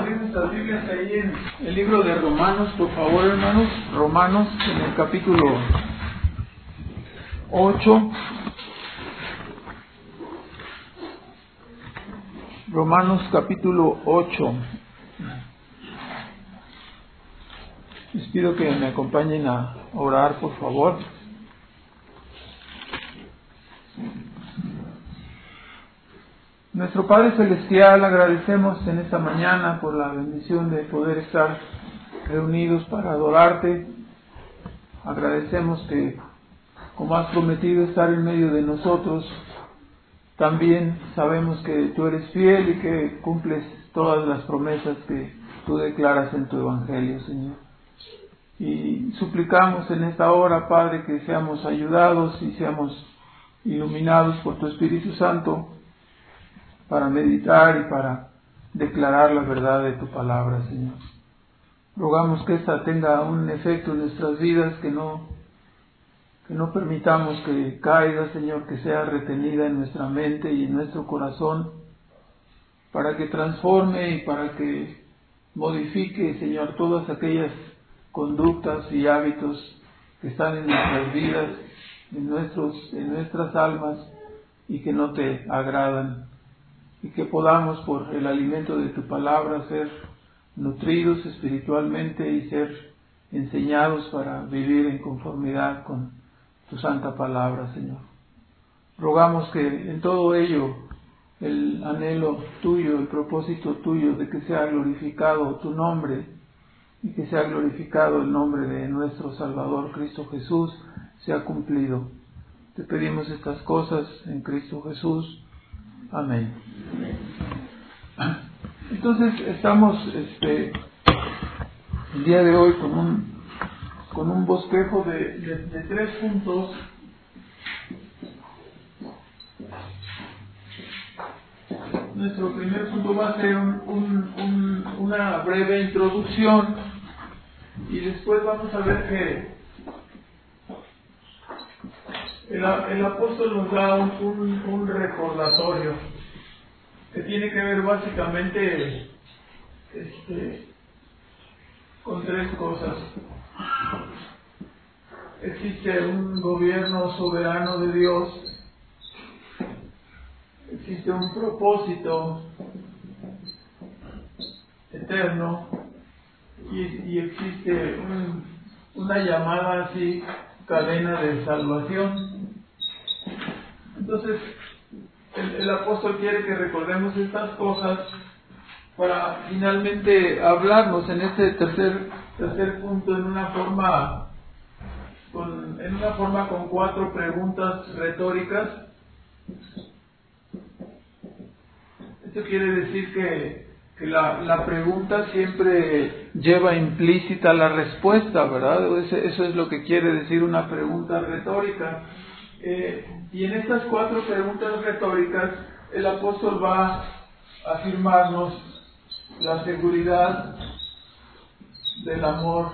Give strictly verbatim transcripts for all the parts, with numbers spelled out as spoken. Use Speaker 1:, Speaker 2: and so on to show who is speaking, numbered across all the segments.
Speaker 1: abrir nuestras Biblias ahí en el libro de Romanos, por favor, hermanos. Romanos, en el capítulo ocho. Romanos capítulo ocho. Les pido que me acompañen a orar, por favor. Nuestro Padre Celestial, agradecemos en esta mañana por la bendición de poder estar reunidos para adorarte. Agradecemos que, como has prometido estar en medio de nosotros, también sabemos que tú eres fiel y que cumples todas las promesas que tú declaras en tu Evangelio, Señor. Y suplicamos en esta hora, Padre, que seamos ayudados y seamos iluminados por tu Espíritu Santo para meditar y para declarar la verdad de tu palabra, Señor. Rogamos que esta tenga un efecto en nuestras vidas, que no, que no permitamos que caiga, Señor, que sea retenida en nuestra mente y en nuestro corazón, para que transforme y para que modifique, Señor, todas aquellas conductas y hábitos que están en nuestras vidas, en nuestros, en nuestras almas, y que no te agradan. Y que podamos, por el alimento de tu palabra, ser nutridos espiritualmente y ser enseñados para vivir en conformidad con tu santa palabra, Señor. Rogamos que en todo ello el anhelo tuyo, el propósito tuyo de que sea glorificado tu nombre y que sea glorificado el nombre de nuestro Salvador Cristo Jesús sea cumplido. Te pedimos estas cosas en Cristo Jesús. Amén. Entonces estamos este, el día de hoy con un con un bosquejo de, de, de tres puntos. Nuestro primer punto va a ser un, un, un, una breve introducción y después vamos a ver que el, el apóstol nos da un, un, un recordatorio que tiene que ver básicamente este, con tres cosas. Existe un gobierno soberano de Dios, existe un propósito eterno y, y existe un, una llamada así, cadena de salvación. Entonces, el, el apóstol quiere que recordemos estas cosas para finalmente hablarnos en este tercer tercer punto en una forma con, en una forma con cuatro preguntas retóricas. Esto quiere decir que, que la, la pregunta siempre lleva implícita la respuesta, ¿verdad? Eso, eso es lo que quiere decir una pregunta retórica. Eh, y en estas cuatro preguntas retóricas el apóstol va a afirmarnos la seguridad del amor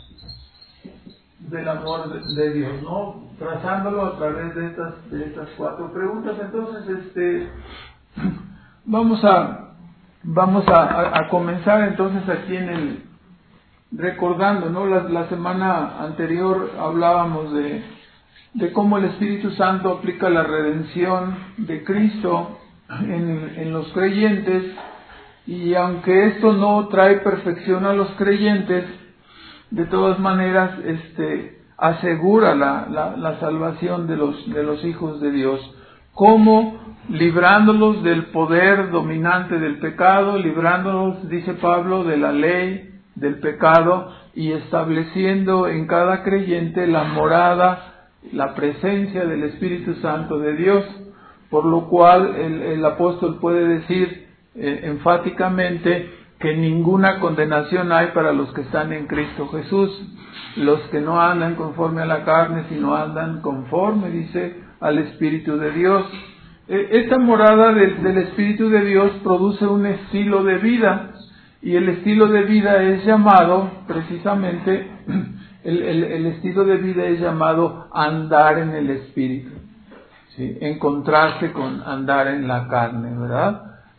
Speaker 1: del amor de, de Dios, ¿no? Trazándolo a través de estas de estas cuatro preguntas. Entonces, este vamos a vamos a, a, a comenzar entonces aquí en el recordando, ¿no? La, la semana anterior hablábamos de de cómo el Espíritu Santo aplica la redención de Cristo en, en los creyentes, y aunque esto no trae perfección a los creyentes, de todas maneras este, asegura la, la, la salvación de los, de los hijos de Dios, como librándolos del poder dominante del pecado, librándolos, dice Pablo, de la ley del pecado, y estableciendo en cada creyente la morada, la presencia del Espíritu Santo de Dios, por lo cual el, el apóstol puede decir eh, enfáticamente que ninguna condenación hay para los que están en Cristo Jesús, los que no andan conforme a la carne, sino andan conforme, dice, al Espíritu de Dios. Eh, esta morada del, del Espíritu de Dios produce un estilo de vida, y el estilo de vida es llamado precisamente El, el, el estilo de vida es llamado andar en el Espíritu, ¿sí? En contraste con andar en la carne, ¿verdad?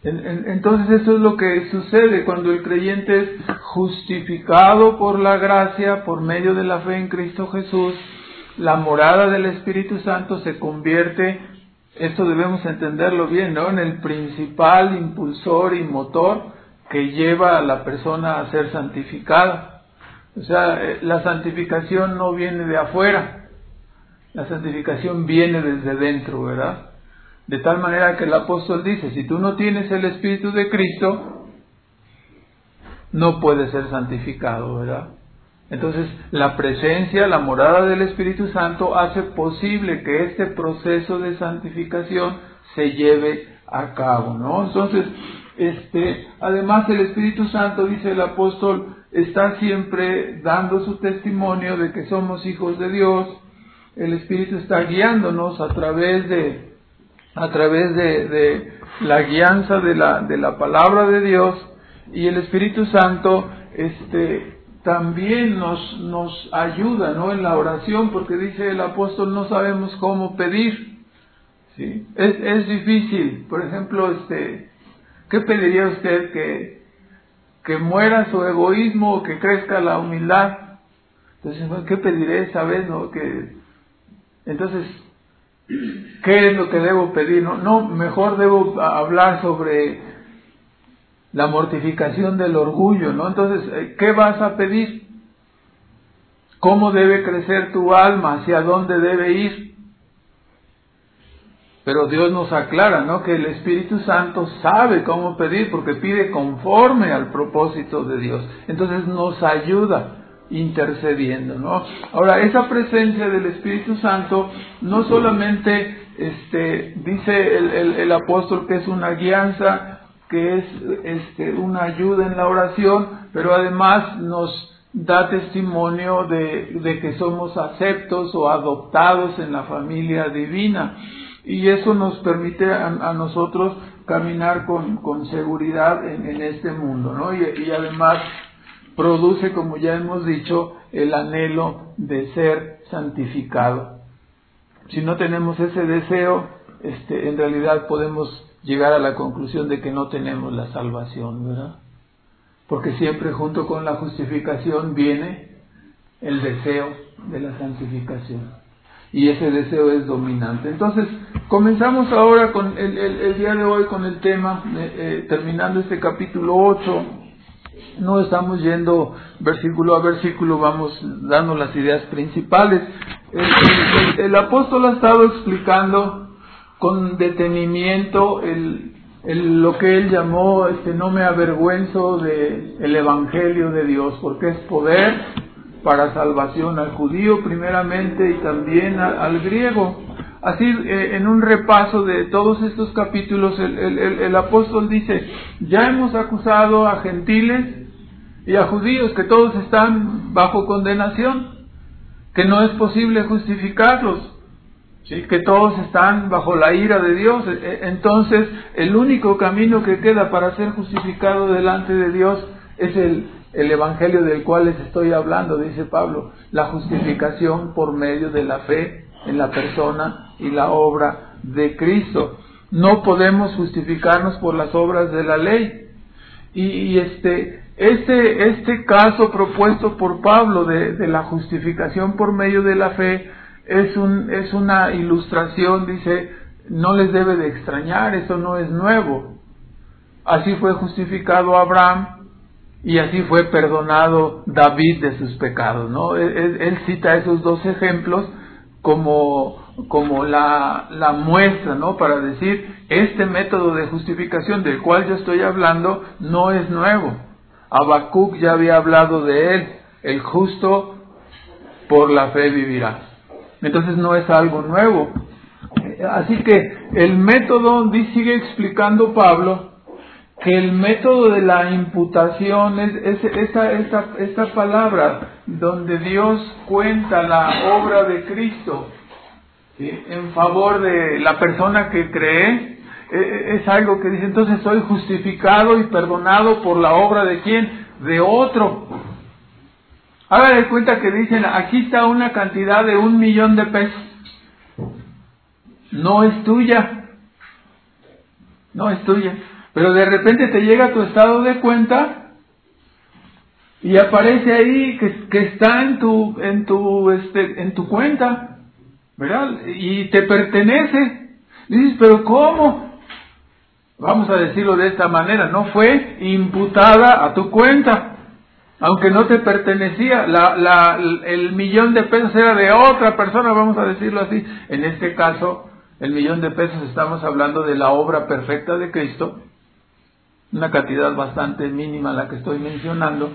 Speaker 1: Entonces eso es lo que sucede cuando el creyente es justificado por la gracia, por medio de la fe en Cristo Jesús. La morada del Espíritu Santo se convierte, esto debemos entenderlo bien, ¿no?, en el principal impulsor y motor que lleva a la persona a ser santificada. O sea, la santificación no viene de afuera, la santificación viene desde dentro, ¿verdad? De tal manera que el apóstol dice, si tú no tienes el Espíritu de Cristo, no puedes ser santificado, ¿verdad? Entonces, la presencia, la morada del Espíritu Santo hace posible que este proceso de santificación se lleve a cabo, ¿no? Entonces, este, además el Espíritu Santo, dice el apóstol, está siempre dando su testimonio de que somos hijos de Dios. El Espíritu está guiándonos a través de a través de, de la guianza de la, de la palabra de Dios, y el Espíritu Santo este, también nos, nos ayuda, ¿no?, en la oración, porque dice el apóstol, no sabemos cómo pedir, ¿sí? Es, es difícil. Por ejemplo, este, ¿qué pediría usted? ¿Que, que muera su egoísmo o que crezca la humildad? Entonces, ¿qué pediré esa vez, no? Que, entonces, ¿qué es lo que debo pedir? No, no, mejor debo hablar sobre la mortificación del orgullo, ¿no? Entonces, ¿qué vas a pedir? ¿Cómo debe crecer tu alma? ¿Hacia dónde debe ir? Pero Dios nos aclara, ¿no?, que el Espíritu Santo sabe cómo pedir, porque pide conforme al propósito de Dios. Entonces nos ayuda intercediendo, ¿no? Ahora, esa presencia del Espíritu Santo no solamente este, dice el, el, el apóstol que es una guianza, que es este, una ayuda en la oración, pero además nos da testimonio de, de que somos aceptos o adoptados en la familia divina, y eso nos permite a, a nosotros caminar con, con seguridad en, en este mundo, ¿no? Y, y además produce, como ya hemos dicho, el anhelo de ser santificado. Si no tenemos ese deseo, este, en realidad podemos llegar a la conclusión de que no tenemos la salvación, ¿verdad? Porque siempre junto con la justificación viene el deseo de la santificación, y ese deseo es dominante. Entonces, comenzamos ahora con el, el, el día de hoy con el tema, eh, eh, terminando este capítulo ocho. No estamos yendo versículo a versículo, vamos dando las ideas principales. El, el, el apóstol ha estado explicando con detenimiento el, el, lo que él llamó, este, no me avergüenzo de el Evangelio de Dios, porque es poder para salvación al judío primeramente y también a, al griego. Así, eh, en un repaso de todos estos capítulos, el, el, el, el apóstol dice, ya hemos acusado a gentiles y a judíos que todos están bajo condenación, que no es posible justificarlos, ¿sí?, que todos están bajo la ira de Dios. Entonces, el único camino que queda para ser justificado delante de Dios es el, el Evangelio del cual les estoy hablando, dice Pablo, la justificación por medio de la fe en la persona y la obra de Cristo. No podemos justificarnos por las obras de la ley. Y, y este, este, este caso propuesto por Pablo de, de la justificación por medio de la fe es un, es una ilustración, dice, no les debe de extrañar, eso no es nuevo. Así fue justificado Abraham y así fue perdonado David de sus pecados, ¿no? Él, él cita esos dos ejemplos como, como la, la muestra, ¿no?, para decir, este método de justificación del cual yo estoy hablando no es nuevo. Habacuc ya había hablado de él, el justo por la fe vivirá. Entonces no es algo nuevo. Así que el método, sigue explicando Pablo, que el método de la imputación es, es esta, esta, esta palabra donde Dios cuenta la obra de Cristo, ¿sí?, en favor de la persona que cree. Es algo que dice, entonces soy justificado y perdonado por la obra de ¿quién? De otro. Haga de cuenta que dicen, aquí está una cantidad de un millón de pesos. No es tuya. No es tuya. Pero de repente te llega tu estado de cuenta y aparece ahí que, que está en tu, en tu, este, en tu cuenta, ¿verdad? Y te pertenece. Dices, pero ¿cómo? Vamos a decirlo de esta manera, no fue imputada a tu cuenta. Aunque no te pertenecía, la, la, el millón de pesos era de otra persona, vamos a decirlo así. En este caso, el millón de pesos estamos hablando de la obra perfecta de Cristo, una cantidad bastante mínima la que estoy mencionando,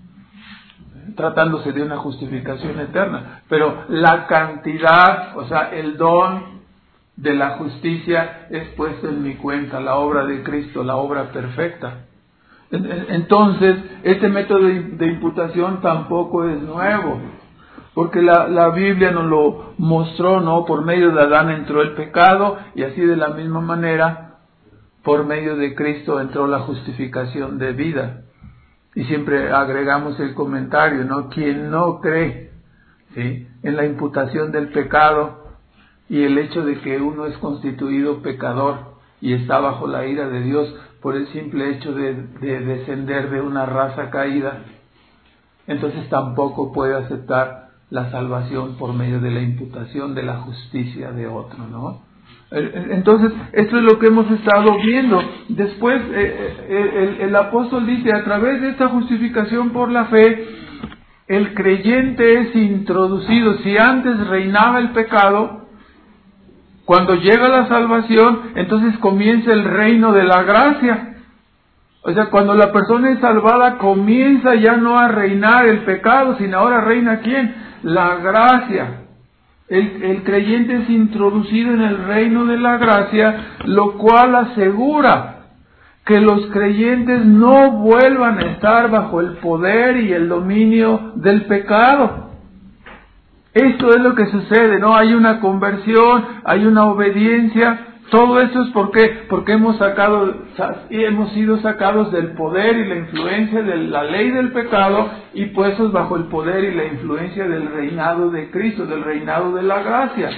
Speaker 1: tratándose de una justificación eterna. Pero la cantidad, o sea, el don de la justicia es puesto en mi cuenta, la obra de Cristo, la obra perfecta. Entonces, este método de imputación tampoco es nuevo, porque la, la Biblia nos lo mostró, ¿no? Por medio de Adán entró el pecado, y así de la misma manera, por medio de Cristo entró la justificación de vida. Y siempre agregamos el comentario, ¿no? Quien no cree, ¿sí?, en la imputación del pecado y el hecho de que uno es constituido pecador y está bajo la ira de Dios, por el simple hecho de, de descender de una raza caída, entonces tampoco puede aceptar la salvación por medio de la imputación de la justicia de otro, ¿no? Entonces, esto es lo que hemos estado viendo. Después, eh, el, el apóstol dice, a través de esta justificación por la fe, el creyente es introducido. Si antes reinaba el pecado, cuando llega la salvación, entonces comienza el reino de la gracia. O sea, cuando la persona es salvada, comienza ya no a reinar el pecado, sino ahora reina ¿quién? La gracia. El, el creyente es introducido en el reino de la gracia, lo cual asegura que los creyentes no vuelvan a estar bajo el poder y el dominio del pecado. Esto es lo que sucede, ¿no? Hay una conversión, hay una obediencia. Todo esto es porque, porque hemos sacado, hemos sido sacados del poder y la influencia de la ley del pecado y puestos bajo el poder y la influencia del reinado de Cristo, del reinado de la gracia.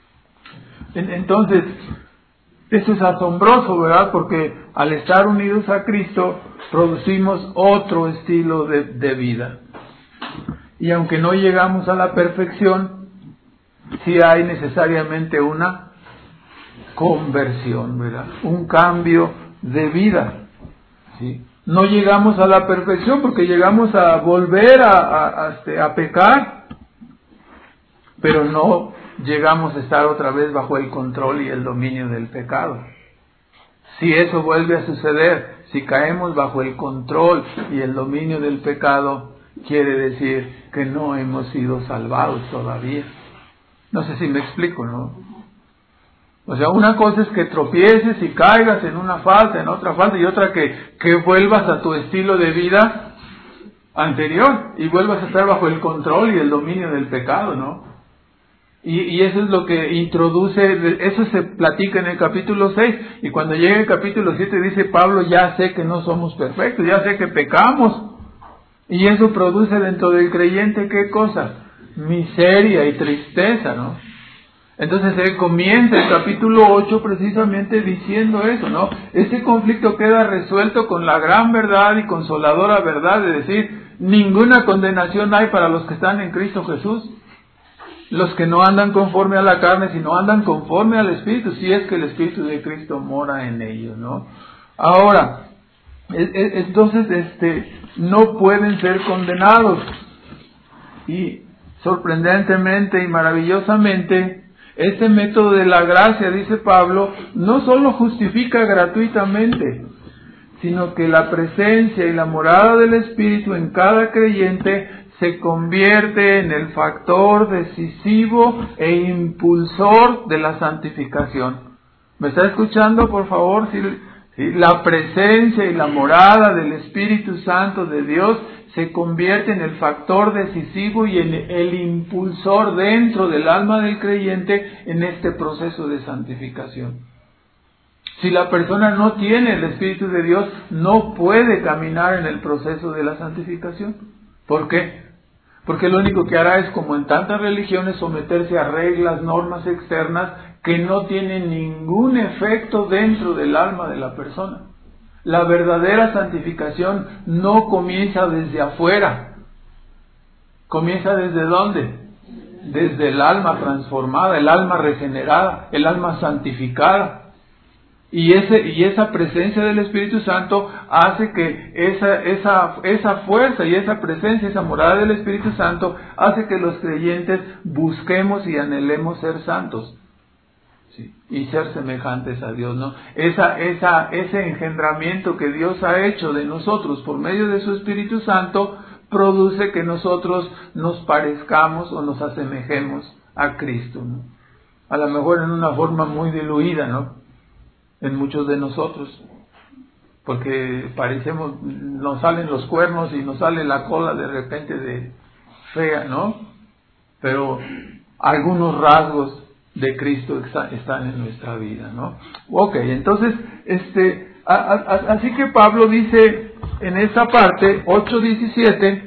Speaker 1: Entonces, esto es asombroso, ¿verdad? Porque al estar unidos a Cristo, producimos otro estilo de, de vida. Y aunque no llegamos a la perfección, sí hay necesariamente una conversión, ¿verdad? Un cambio de vida, ¿sí? No llegamos a la perfección porque llegamos a volver a, a, a, a pecar, pero no llegamos a estar otra vez bajo el control y el dominio del pecado. Si eso vuelve a suceder, si caemos bajo el control y el dominio del pecado, quiere decir que no hemos sido salvados todavía. No sé si me explico, ¿no? O sea, una cosa es que tropieces y caigas en una falta, en otra falta, y otra que, que vuelvas a tu estilo de vida anterior y vuelvas a estar bajo el control y el dominio del pecado, ¿no? Y, y eso es lo que introduce, eso se platica en el capítulo seis, y cuando llega el capítulo siete dice Pablo, ya sé que no somos perfectos, ya sé que pecamos. Y eso produce dentro del creyente, ¿qué cosa? Miseria y tristeza, ¿no? Entonces él comienza el capítulo ocho precisamente diciendo eso, ¿no? Ese conflicto queda resuelto con la gran verdad y consoladora verdad de decir, ninguna condenación hay para los que están en Cristo Jesús. Los que no andan conforme a la carne, sino andan conforme al Espíritu, si es que el Espíritu de Cristo mora en ellos, ¿no? Ahora, entonces, este, no pueden ser condenados. Y sorprendentemente y maravillosamente, este método de la gracia, dice Pablo, no solo justifica gratuitamente, sino que la presencia y la morada del Espíritu en cada creyente se convierte en el factor decisivo e impulsor de la santificación. ¿Me está escuchando, por favor? Si, si la presencia y la morada del Espíritu Santo de Dios se convierte en el factor decisivo y en el impulsor dentro del alma del creyente en este proceso de santificación. Si la persona no tiene el Espíritu de Dios, no puede caminar en el proceso de la santificación. ¿Por qué? Porque lo único que hará es, como en tantas religiones, someterse a reglas, normas externas que no tienen ningún efecto dentro del alma de la persona. La verdadera santificación no comienza desde afuera. ¿Comienza desde dónde? Desde el alma transformada, el alma regenerada, el alma santificada. Y, ese, y esa presencia del Espíritu Santo hace que esa, esa, esa fuerza y esa presencia, esa morada del Espíritu Santo hace que los creyentes busquemos y anhelemos ser santos. Sí, y ser semejantes a Dios, ¿no? Esa, esa, ese engendramiento que Dios ha hecho de nosotros por medio de su Espíritu Santo produce que nosotros nos parezcamos o nos asemejemos a Cristo, ¿no? A lo mejor en una forma muy diluida, ¿no? En muchos de nosotros, porque parecemos, nos salen los cuernos y nos sale la cola de repente de fea, ¿no? Pero algunos rasgos de Cristo están en nuestra vida, ¿no? Ok, entonces, este, a, a, así que Pablo dice en esta parte, ocho diecisiete,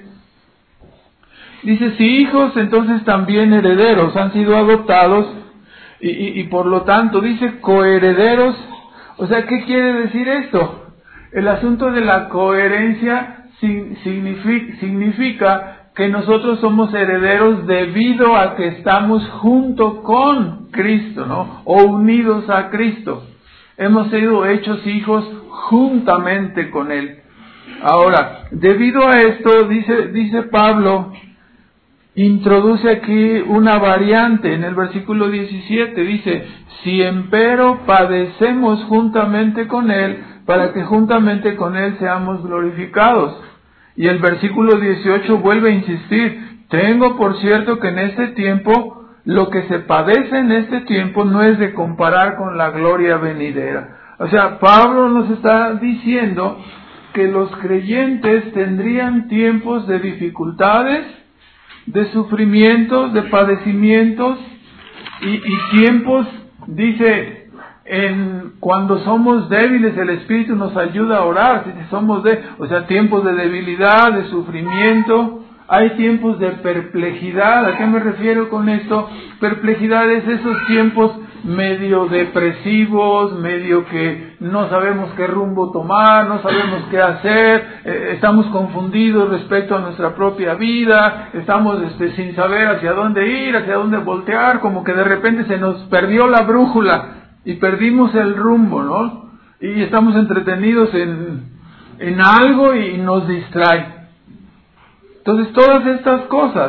Speaker 1: dice, si hijos, entonces también herederos, han sido adoptados, y, y, y por lo tanto, dice coherederos. O sea, ¿qué quiere decir esto? El asunto de la coherencia significa, significa que nosotros somos herederos debido a que estamos junto con Cristo, ¿no? O unidos a Cristo. Hemos sido hechos hijos juntamente con Él. Ahora, debido a esto, dice, dice Pablo, introduce aquí una variante en el versículo diecisiete, dice, si empero padecemos juntamente con Él, para que juntamente con Él seamos glorificados. Y el versículo dieciocho vuelve a insistir, tengo por cierto que en este tiempo, lo que se padece en este tiempo no es de comparar con la gloria venidera. O sea, Pablo nos está diciendo que los creyentes tendrían tiempos de dificultades, de sufrimientos, de padecimientos y, y tiempos, dice, en cuando somos débiles el Espíritu nos ayuda a orar, si somos de, o sea, tiempos de debilidad, de sufrimiento, hay tiempos de perplejidad. ¿A qué me refiero con esto? Perplejidad es esos tiempos medio depresivos, medio que no sabemos qué rumbo tomar, no sabemos qué hacer, eh, estamos confundidos respecto a nuestra propia vida, estamos este, sin saber hacia dónde ir, hacia dónde voltear, como que de repente se nos perdió la brújula y perdimos el rumbo, ¿no? Y estamos entretenidos en, en algo y nos distrae. Entonces todas estas cosas,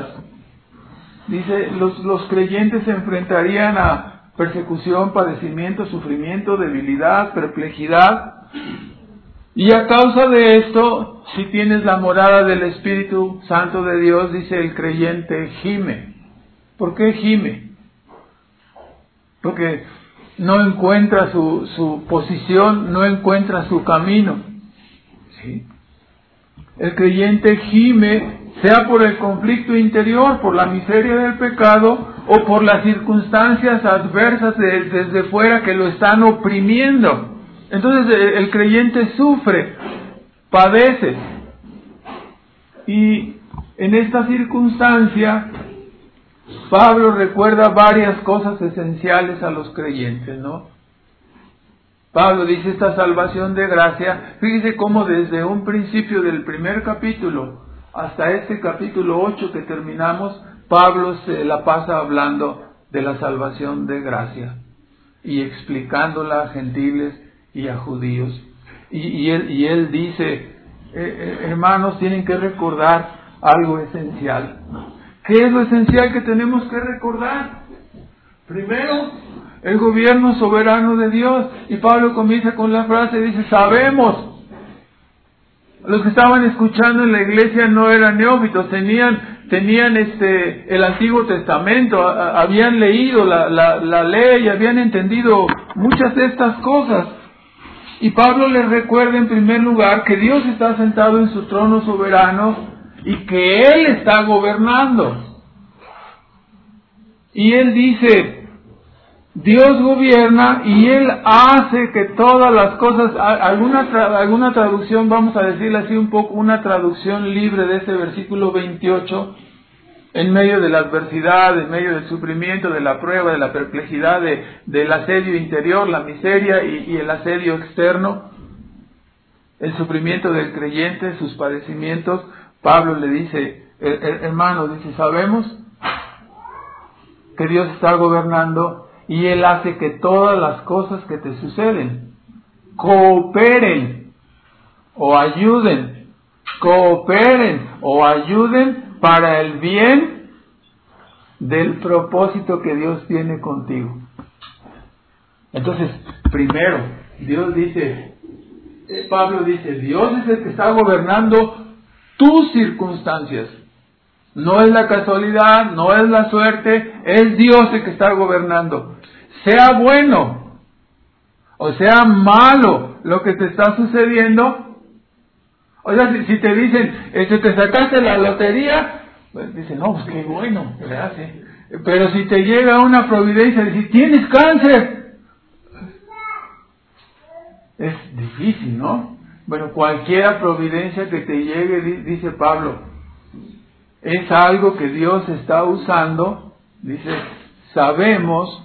Speaker 1: dice, los, los creyentes se enfrentarían a persecución, padecimiento, sufrimiento, debilidad, perplejidad. Y a causa de esto, si tienes la morada del Espíritu Santo de Dios, dice el creyente, gime. ¿Por qué gime? Porque no encuentra su, su posición, no encuentra su camino. ¿Sí? El creyente gime, sea por el conflicto interior, por la miseria del pecado, o por las circunstancias adversas de, desde fuera que lo están oprimiendo. Entonces el creyente sufre, padece. Y en esta circunstancia, Pablo recuerda varias cosas esenciales a los creyentes, ¿no? Pablo dice esta salvación de gracia, fíjese cómo desde un principio del primer capítulo hasta este capítulo ocho que terminamos, Pablo se la pasa hablando de la salvación de gracia y explicándola a gentiles y a judíos. Y, y, él, y él dice, eh, eh, hermanos, tienen que recordar algo esencial. ¿Qué es lo esencial que tenemos que recordar? Primero, el gobierno soberano de Dios. Y Pablo comienza con la frase, dice, sabemos. Los que estaban escuchando en la iglesia no eran neófitos, tenían, tenían este, el Antiguo Testamento, a, habían leído la, la, la ley, habían entendido muchas de estas cosas. Y Pablo les recuerda en primer lugar que Dios está sentado en su trono soberano y que Él está gobernando. Y Él dice, Dios gobierna y Él hace que todas las cosas, alguna, alguna traducción, vamos a decirle así un poco, una traducción libre de ese versículo veintiocho, en medio de la adversidad, en medio del sufrimiento, de la prueba, de la perplejidad, de, del asedio interior, la miseria y, y el asedio externo, el sufrimiento del creyente, sus padecimientos. Pablo le dice, hermano, dice, sabemos que Dios está gobernando y Él hace que todas las cosas que te suceden cooperen o ayuden, cooperen o ayuden para el bien del propósito que Dios tiene contigo. Entonces, primero, Dios dice, Pablo dice, Dios es el que está gobernando tus circunstancias. No es la casualidad, no es la suerte, es Dios el que está gobernando. Sea bueno o sea malo lo que te está sucediendo. O sea, si, si te dicen, este, te sacaste la lotería, pues dicen, no, pues qué bueno, ¿verdad? Sí. Pero si te llega una providencia y dice, tienes cáncer, es difícil, ¿no? Bueno, cualquier providencia que te llegue, dice Pablo, es algo que Dios está usando. Dice, sabemos,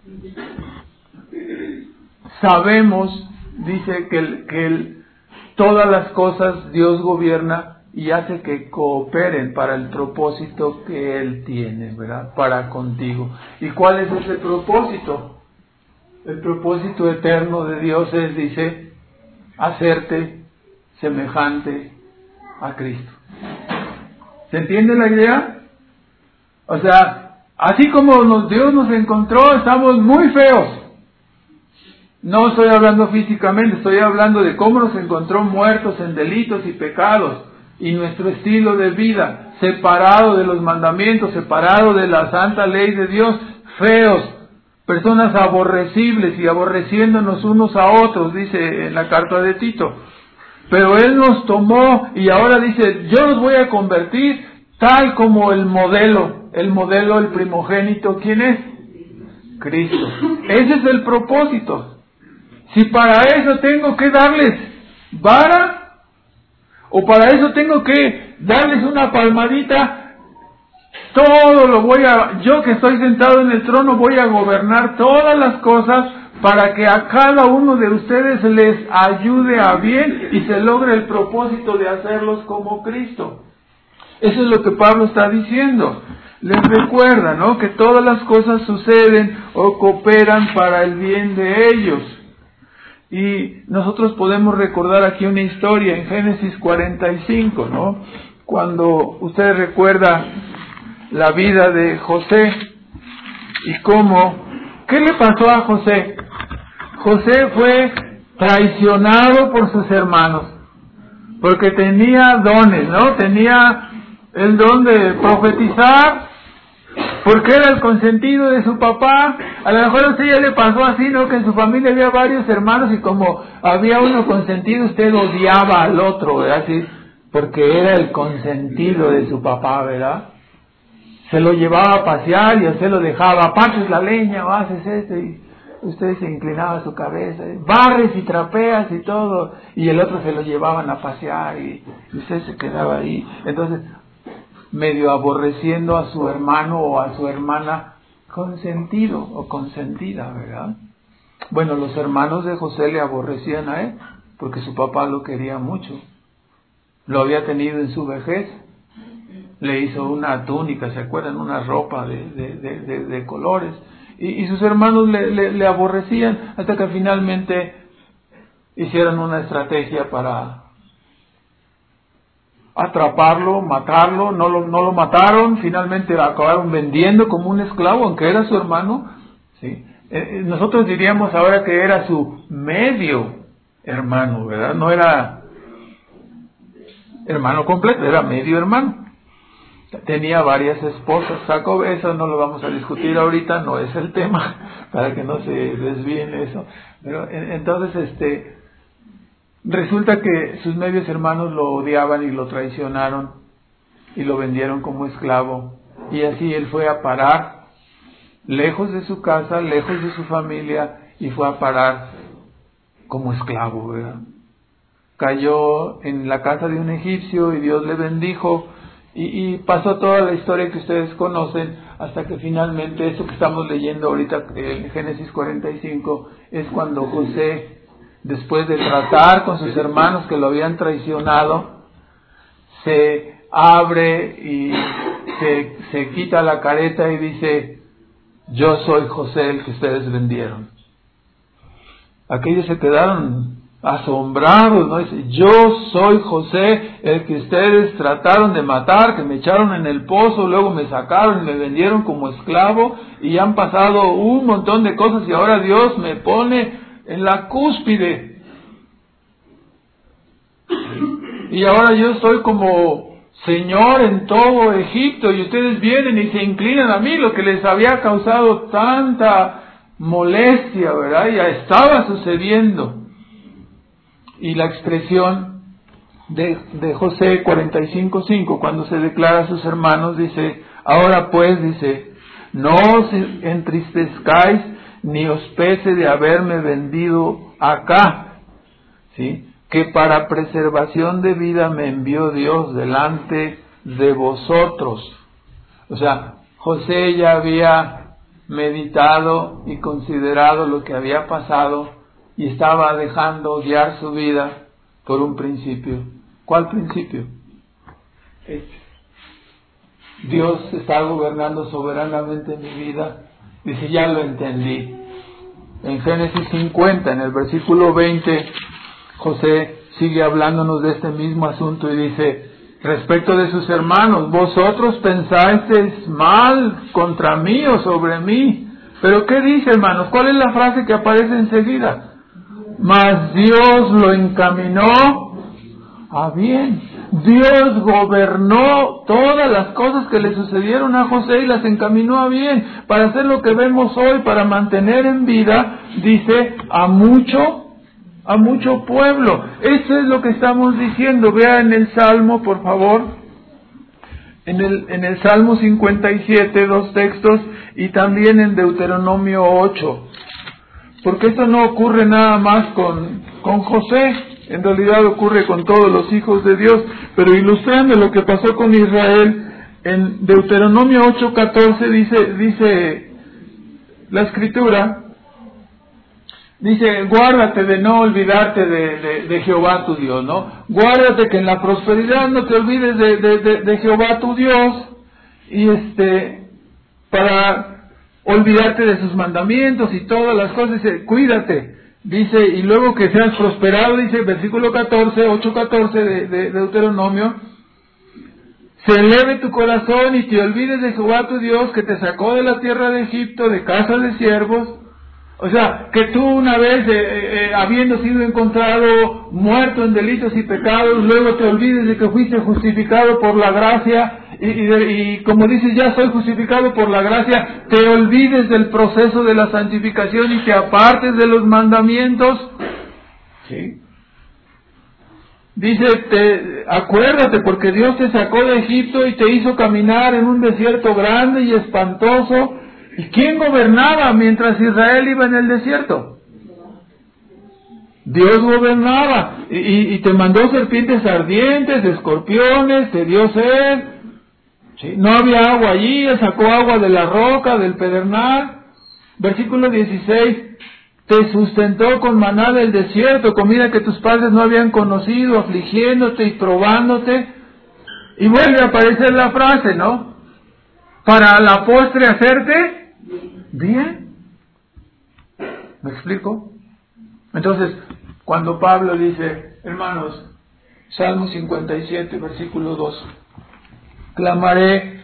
Speaker 1: sabemos, dice que, el, que el, todas las cosas Dios gobierna y hace que cooperen para el propósito que Él tiene, ¿verdad? Para contigo. ¿Y cuál es ese propósito? El propósito eterno de Dios es, dice, hacerte semejante a Cristo. ¿Se entiende la idea? O sea, así como nos, Dios nos encontró, estamos muy feos. No estoy hablando físicamente, estoy hablando de cómo nos encontró muertos en delitos y pecados, y nuestro estilo de vida, separado de los mandamientos, separado de la santa ley de Dios, feos, personas aborrecibles y aborreciéndonos unos a otros, dice en la carta de Tito. Pero Él nos tomó y ahora dice, yo los voy a convertir tal como el modelo, el modelo, el primogénito, ¿quién es? Cristo. Ese es el propósito. Si para eso tengo que darles vara, o para eso tengo que darles una palmadita, todo lo voy a, yo que estoy sentado en el trono voy a gobernar todas las cosas para que a cada uno de ustedes les ayude a bien y se logre el propósito de hacerlos como Cristo. Eso es lo que Pablo está diciendo. Les recuerda, ¿no?, que todas las cosas suceden o cooperan para el bien de ellos. Y nosotros podemos recordar aquí una historia en Génesis cuarenta y cinco, ¿no? Cuando usted recuerda la vida de José y cómo, ¿qué le pasó a José? José fue traicionado por sus hermanos, porque tenía dones, ¿no? Tenía el don de profetizar, porque era el consentido de su papá. A lo mejor a usted ya le pasó así, ¿no? Que en su familia había varios hermanos y como había uno consentido, usted odiaba al otro, ¿verdad? Sí, porque era el consentido de su papá, ¿verdad? Se lo llevaba a pasear y usted lo dejaba, pases la leña o haces esto, y usted se inclinaba su cabeza, barres y trapeas y todo, y el otro se lo llevaban a pasear y usted se quedaba ahí. Entonces, medio aborreciendo a su hermano o a su hermana consentido o consentida, ¿verdad? Bueno, los hermanos de José le aborrecían a él porque su papá lo quería mucho. Lo había tenido en su vejez. Le hizo una túnica, ¿se acuerdan? Una ropa de, de, de, de, de colores. Y, y sus hermanos le, le, le aborrecían hasta que finalmente hicieron una estrategia para atraparlo, matarlo. No lo, no lo mataron, finalmente lo acabaron vendiendo como un esclavo, aunque era su hermano. ¿Sí? Eh, nosotros diríamos ahora que era su medio hermano, ¿verdad? No era hermano completo, era medio hermano. Tenía varias esposas, Jacob, eso no lo vamos a discutir ahorita, no es el tema, para que no se desvíen eso. Pero entonces, este, resulta que sus medios hermanos lo odiaban y lo traicionaron y lo vendieron como esclavo. Y así él fue a parar lejos de su casa, lejos de su familia, y fue a parar como esclavo, ¿verdad? Cayó en la casa de un egipcio y Dios le bendijo. Y, y pasó toda la historia que ustedes conocen hasta que finalmente eso que estamos leyendo ahorita en Génesis cuarenta y cinco es cuando José después de tratar con sus hermanos que lo habían traicionado, se abre y se, se quita la careta y dice: yo soy José el que ustedes vendieron. Aquellos se quedaron asombrados, ¿no? Dice: yo soy José el que ustedes trataron de matar, que me echaron en el pozo, luego me sacaron y me vendieron como esclavo, y han pasado un montón de cosas y ahora Dios me pone en la cúspide. Y ahora yo soy como Señor en todo Egipto, y ustedes vienen y se inclinan a mí, lo que les había causado tanta molestia, ¿verdad? Ya estaba sucediendo. Y la expresión de, de José cuarenta y cinco cinco, cuando se declara a sus hermanos, dice: ahora pues, dice, no os entristezcáis ni os pese de haberme vendido acá, ¿sí? Que para preservación de vida me envió Dios delante de vosotros. O sea, José ya había meditado y considerado lo que había pasado y estaba dejando guiar su vida por un principio. ¿Cuál principio? Este. Dios está gobernando soberanamente en mi vida. Dice: ya lo entendí. En Génesis cincuenta, en el versículo veinte, José sigue hablándonos de este mismo asunto y dice, respecto de sus hermanos: vosotros pensasteis mal contra mí o sobre mí. Pero ¿qué dice, hermanos? ¿Cuál es la frase que aparece enseguida? Mas Dios lo encaminó a bien. Dios gobernó todas las cosas que le sucedieron a José y las encaminó a bien, para hacer lo que vemos hoy, para mantener en vida, dice, a mucho a mucho pueblo. Eso es lo que estamos diciendo. Vean en el Salmo, por favor, en el, en el Salmo cincuenta y siete, dos textos, y también en Deuteronomio ocho. Porque esto no ocurre nada más con, con José, en realidad ocurre con todos los hijos de Dios, pero ilustrando lo que pasó con Israel, en Deuteronomio ocho catorce dice, dice la Escritura, dice: guárdate de no olvidarte de, de, de Jehová tu Dios, ¿no? Guárdate que en la prosperidad no te olvides de, de, de, de Jehová tu Dios, y este, para olvidarte de sus mandamientos y todas las cosas, dice, cuídate, dice, y luego que seas prosperado, dice, versículo catorce, ocho catorce de, de, de Deuteronomio, se eleve tu corazón y te olvides de Jehová tu Dios, que te sacó de la tierra de Egipto, de casa de siervos. O sea, que tú una vez, eh, eh, habiendo sido encontrado muerto en delitos y pecados, luego te olvides de que fuiste justificado por la gracia, y, y, de, y como dices, ya soy justificado por la gracia, te olvides del proceso de la santificación y te apartes de los mandamientos. ¿Sí? Dice, te, acuérdate, porque Dios te sacó de Egipto y te hizo caminar en un desierto grande y espantoso. ¿Y quién gobernaba mientras Israel iba en el desierto? Dios gobernaba. Y, y, y te mandó serpientes ardientes, escorpiones, te dio sed. ¿Sí? No había agua allí, Él sacó agua de la roca, del pedernal. Versículo dieciséis. Te sustentó con maná del desierto, comida que tus padres no habían conocido, afligiéndote y probándote. Y vuelve a aparecer la frase, ¿no? Para la postre hacerte bien. ¿Me explico? Entonces, cuando Pablo dice, hermanos, Salmo cincuenta y siete, versículo dos, clamaré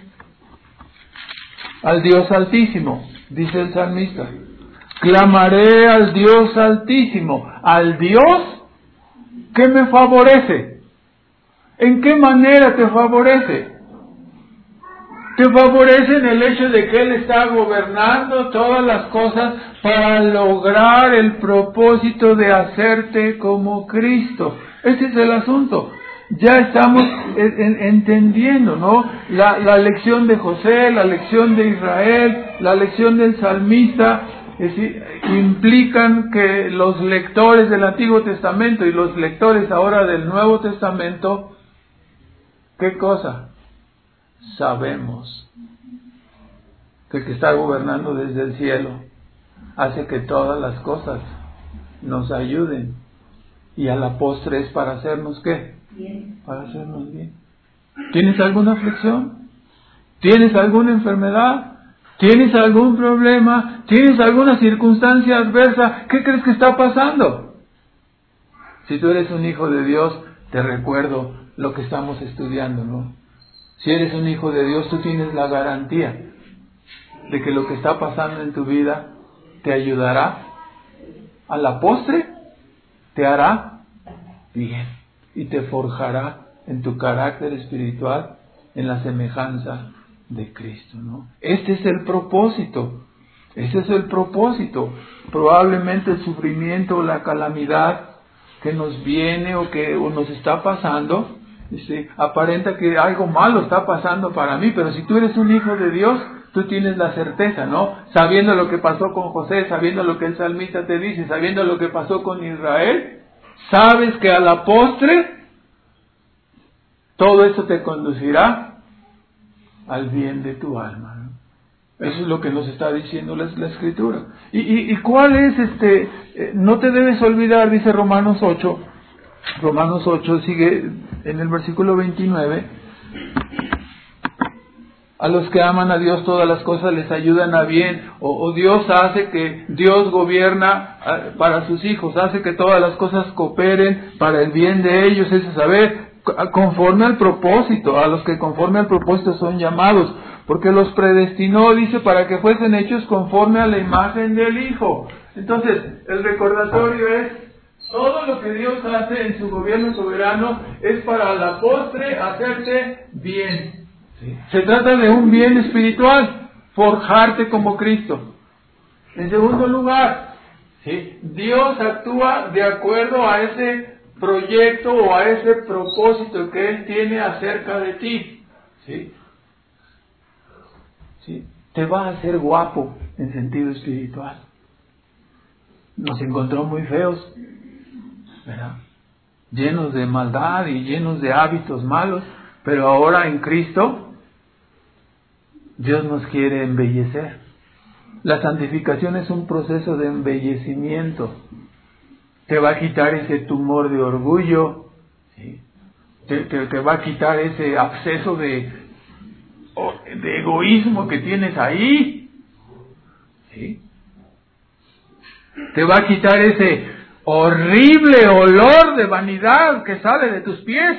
Speaker 1: al Dios Altísimo, dice el salmista, clamaré al Dios Altísimo, al Dios que me favorece. ¿En qué manera te favorece? Te favorece en el hecho de que Él está gobernando todas las cosas para lograr el propósito de hacerte como Cristo. Ese es el asunto. Ya estamos en, en, entendiendo, ¿no? La, la lección de José, la lección de Israel, la lección del salmista, es decir, implican que los lectores del Antiguo Testamento y los lectores ahora del Nuevo Testamento, ¿qué cosa? Sabemos que el que está gobernando desde el cielo hace que todas las cosas nos ayuden y a la postre es para hacernos ¿qué?
Speaker 2: Bien.
Speaker 1: Para hacernos bien. ¿Tienes alguna aflicción? ¿Tienes alguna enfermedad? ¿Tienes algún problema? ¿Tienes alguna circunstancia adversa? ¿Qué crees que está pasando? Si tú eres un hijo de Dios, te recuerdo lo que estamos estudiando, ¿no? Si eres un hijo de Dios, tú tienes la garantía de que lo que está pasando en tu vida te ayudará. A la postre, te hará bien y te forjará en tu carácter espiritual en la semejanza de Cristo, ¿no? Este es el propósito. Ese es el propósito. Probablemente el sufrimiento o la calamidad que nos viene o que o nos está pasando, dice, aparenta que algo malo está pasando para mí, pero si tú eres un hijo de Dios, tú tienes la certeza, ¿no? Sabiendo lo que pasó con José, sabiendo lo que el salmista te dice, sabiendo lo que pasó con Israel, sabes que a la postre todo eso te conducirá al bien de tu alma, ¿no? Eso es lo que nos está diciendo la, la Escritura. ¿Y, y, y cuál es este? Eh, no te debes olvidar, dice Romanos ocho. Romanos ocho sigue en el versículo veintinueve. A los que aman a Dios todas las cosas les ayudan a bien. O, o Dios hace que, Dios gobierna uh, para sus hijos, hace que todas las cosas cooperen para el bien de ellos. Es saber, conforme al propósito, a los que conforme al propósito son llamados. Porque los predestinó, dice, para que fuesen hechos conforme a la imagen del Hijo. Entonces, el recordatorio es, todo lo que Dios hace en su gobierno soberano es para la postre hacerte bien. ¿Sí? Se trata de un bien espiritual, forjarte como Cristo. En segundo lugar, ¿sí? Dios actúa de acuerdo a ese proyecto o a ese propósito que Él tiene acerca de ti. ¿Sí? ¿Sí? Te va a hacer guapo en sentido espiritual. Nos encontró muy feos, ¿verdad? Llenos de maldad y llenos de hábitos malos, pero ahora en Cristo Dios nos quiere embellecer. La santificación es un proceso de embellecimiento. Te va a quitar ese tumor de orgullo, ¿sí? te, te, te va a quitar ese absceso de de egoísmo que tienes ahí, ¿sí? Te va a quitar ese horrible olor de vanidad que sale de tus pies.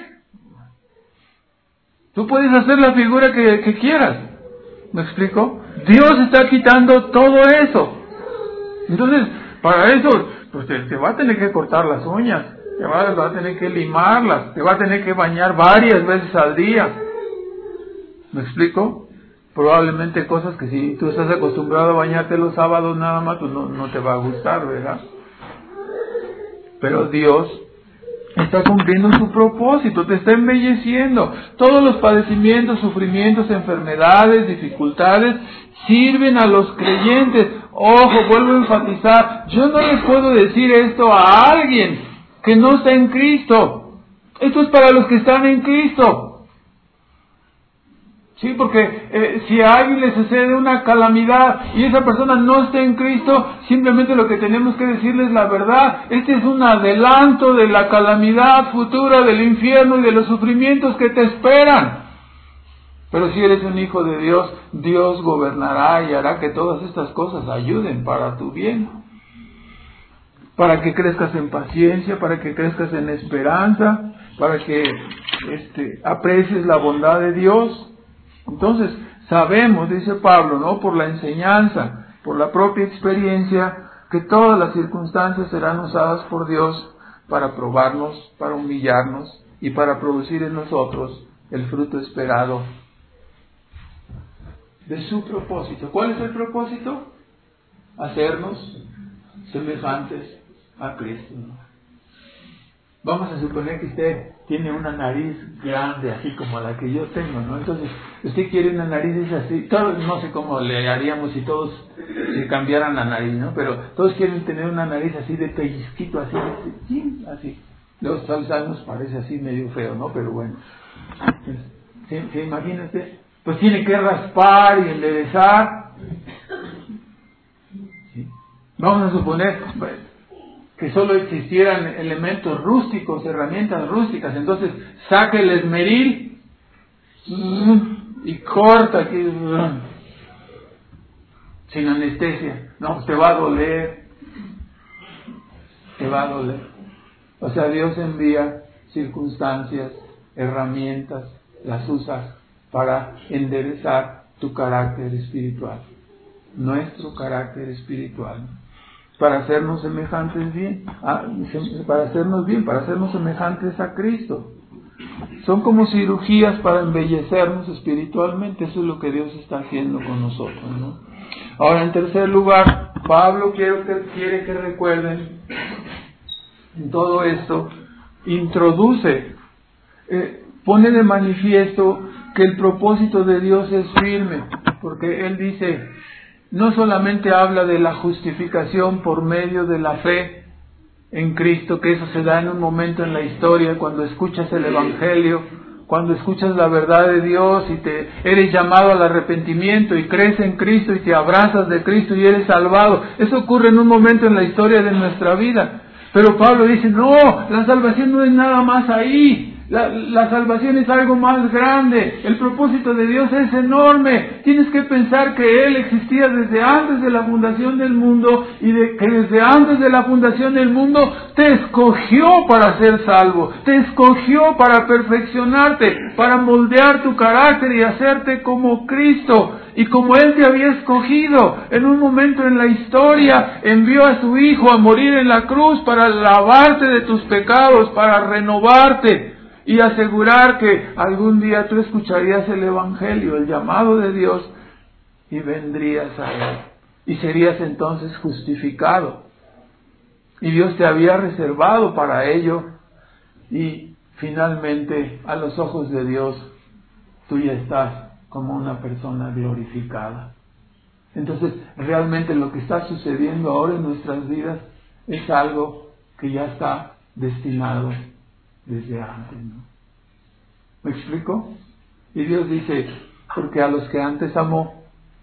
Speaker 1: Tú puedes hacer la figura que, que quieras, ¿me explico? Dios está quitando todo eso. Entonces, para eso, pues te, te va a tener que cortar las uñas, te va, va a tener que limarlas, te va a tener que bañar varias veces al día. ¿Me explico? Probablemente cosas que si tú estás acostumbrado a bañarte los sábados nada más, pues no, no te va a gustar, ¿verdad? Pero Dios está cumpliendo su propósito, te está embelleciendo. Todos los padecimientos, sufrimientos, enfermedades, dificultades, sirven a los creyentes. Ojo, vuelvo a enfatizar, yo no le puedo decir esto a alguien que no está en Cristo. Esto es para los que están en Cristo. Sí, porque eh, si a alguien le sucede una calamidad y esa persona no está en Cristo, simplemente lo que tenemos que decirles es la verdad. Este es un adelanto de la calamidad futura, del infierno y de los sufrimientos que te esperan. Pero si eres un hijo de Dios, Dios gobernará y hará que todas estas cosas ayuden para tu bien. Para que crezcas en paciencia, para que crezcas en esperanza, para que este, aprecies la bondad de Dios. Entonces, sabemos, dice Pablo, ¿no? Por la enseñanza, por la propia experiencia, que todas las circunstancias serán usadas por Dios para probarnos, para humillarnos y para producir en nosotros el fruto esperado de su propósito. ¿Cuál es el propósito? Hacernos semejantes a Cristo, ¿no? Vamos a suponer que usted tiene una nariz grande, así como la que yo tengo, ¿no? Entonces, usted quiere una nariz así, todos, no sé cómo le haríamos si todos se cambiaran la nariz, ¿no? Pero todos quieren tener una nariz así de pellizquito, así, así, así. Luego, tal vez nos parece así medio feo, ¿no? Pero bueno, ¿se, se imagina usted? Pues tiene que raspar y enderezar. ¿Sí? Vamos a suponer... Bueno, que solo existieran elementos rústicos, herramientas rústicas. Entonces saca el esmeril y corta aquí sin anestesia. No, te va a doler, te va a doler. O sea, Dios envía circunstancias, herramientas, las usa para enderezar tu carácter espiritual, nuestro carácter espiritual, para hacernos semejantes bien, a, para hacernos bien, para hacernos semejantes a Cristo. Son como cirugías para embellecernos espiritualmente. Eso es lo que Dios está haciendo con nosotros, ¿no? Ahora, en tercer lugar, Pablo quiere que, quiere que recuerden en todo esto, introduce, eh, pone de manifiesto que el propósito de Dios es firme, porque Él dice, no solamente habla de la justificación por medio de la fe en Cristo, que eso se da en un momento en la historia, cuando escuchas el Evangelio, cuando escuchas la verdad de Dios y te eres llamado al arrepentimiento y crees en Cristo y te abrazas de Cristo y eres salvado. Eso ocurre en un momento en la historia de nuestra vida. Pero Pablo dice, no, la salvación no es nada más ahí. La, la salvación es algo más grande. El propósito de Dios es enorme. Tienes que pensar que Él existía desde antes de la fundación del mundo y de, que desde antes de la fundación del mundo te escogió para ser salvo. Te escogió para perfeccionarte, para moldear tu carácter y hacerte como Cristo. Y como Él te había escogido en un momento en la historia, envió a su Hijo a morir en la cruz para lavarte de tus pecados, para renovarte y asegurar que algún día tú escucharías el Evangelio, el llamado de Dios, y vendrías a Él. Y serías entonces justificado. Y Dios te había reservado para ello. Y finalmente, a los ojos de Dios, tú ya estás como una persona glorificada. Entonces, realmente lo que está sucediendo ahora en nuestras vidas es algo que ya está destinado desde antes, ¿no? ¿Me explico? Y Dios dice, porque a los que antes amó,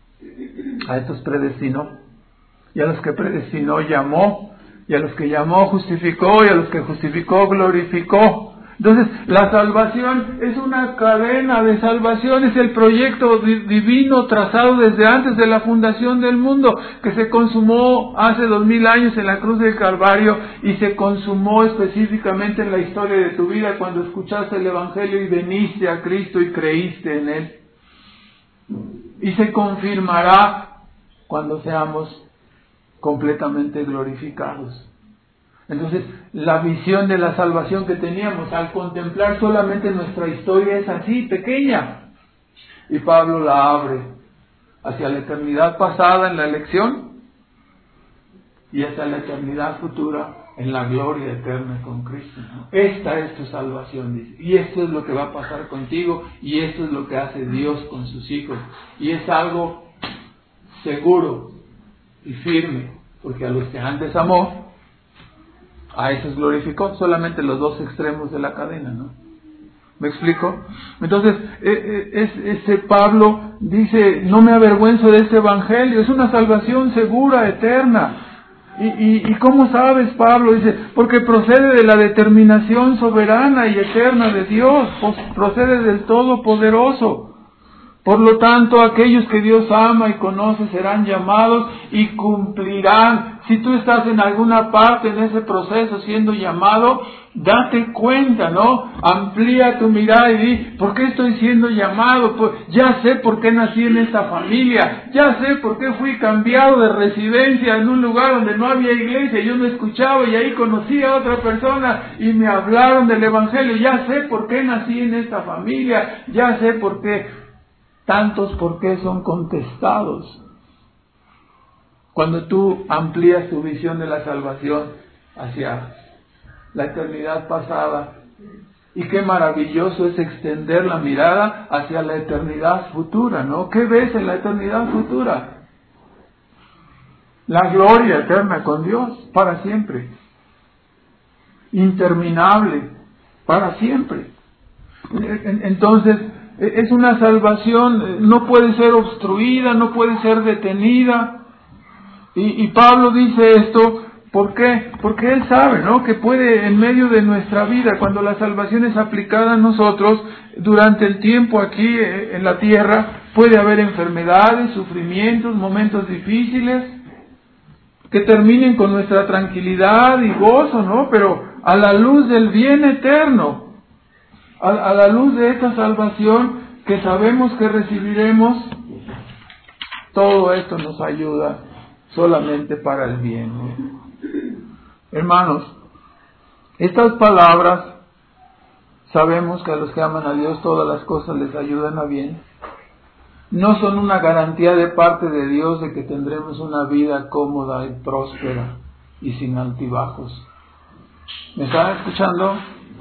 Speaker 1: a estos predestinó, y a los que predestinó llamó, y a los que llamó justificó, y a los que justificó glorificó. Entonces, la salvación es una cadena de salvación, es el proyecto divino trazado desde antes de la fundación del mundo, que se consumó hace dos mil años en la cruz del Calvario y se consumó específicamente en la historia de tu vida cuando escuchaste el Evangelio y veniste a Cristo y creíste en Él. Y se confirmará cuando seamos completamente glorificados. Entonces, la visión de la salvación que teníamos al contemplar solamente nuestra historia es así, pequeña. Y Pablo la abre hacia la eternidad pasada en la elección y hacia la eternidad futura en la gloria eterna con Cristo, ¿no? Esta es tu salvación, dice. Y esto es lo que va a pasar contigo y esto es lo que hace Dios con sus hijos. Y es algo seguro y firme, porque a los que antes amó, a esos glorificó. Solamente los dos extremos de la cadena, ¿no? ¿Me explico? Entonces, es, ese Pablo dice, no me avergüenzo de este evangelio, es una salvación segura, eterna. ¿Y, y, y cómo sabes, Pablo? Dice, porque procede de la determinación soberana y eterna de Dios, procede del Todopoderoso. Por lo tanto, aquellos que Dios ama y conoce serán llamados y cumplirán. Si tú estás en alguna parte en ese proceso siendo llamado, date cuenta, ¿no? Amplía tu mirada y di, ¿por qué estoy siendo llamado? Pues ya sé por qué nací en esta familia, ya sé por qué fui cambiado de residencia en un lugar donde no había iglesia, yo no escuchaba y ahí conocí a otra persona y me hablaron del Evangelio, ya sé por qué nací en esta familia, ya sé por qué. Tantos por qué son contestados cuando tú amplías tu visión de la salvación hacia la eternidad pasada. Y qué maravilloso es extender la mirada hacia la eternidad futura, ¿no? ¿Qué ves en la eternidad futura? La gloria eterna con Dios para siempre, interminable para siempre. Entonces, es una salvación, no puede ser obstruida, no puede ser detenida. Y, y Pablo dice esto ¿Por qué? Porque Él sabe, ¿no?, que puede en medio de nuestra vida, cuando la salvación es aplicada a nosotros, durante el tiempo aquí en la tierra, puede haber enfermedades, sufrimientos, momentos difíciles, que terminen con nuestra tranquilidad y gozo, ¿no? Pero a la luz del bien eterno, a, a la luz de esta salvación que sabemos que recibiremos, todo esto nos ayuda solamente para el bien, ¿no? Hermanos, estas palabras, sabemos que a los que aman a Dios todas las cosas les ayudan a bien, no son una garantía de parte de Dios de que tendremos una vida cómoda y próspera y sin altibajos. ¿Me están escuchando?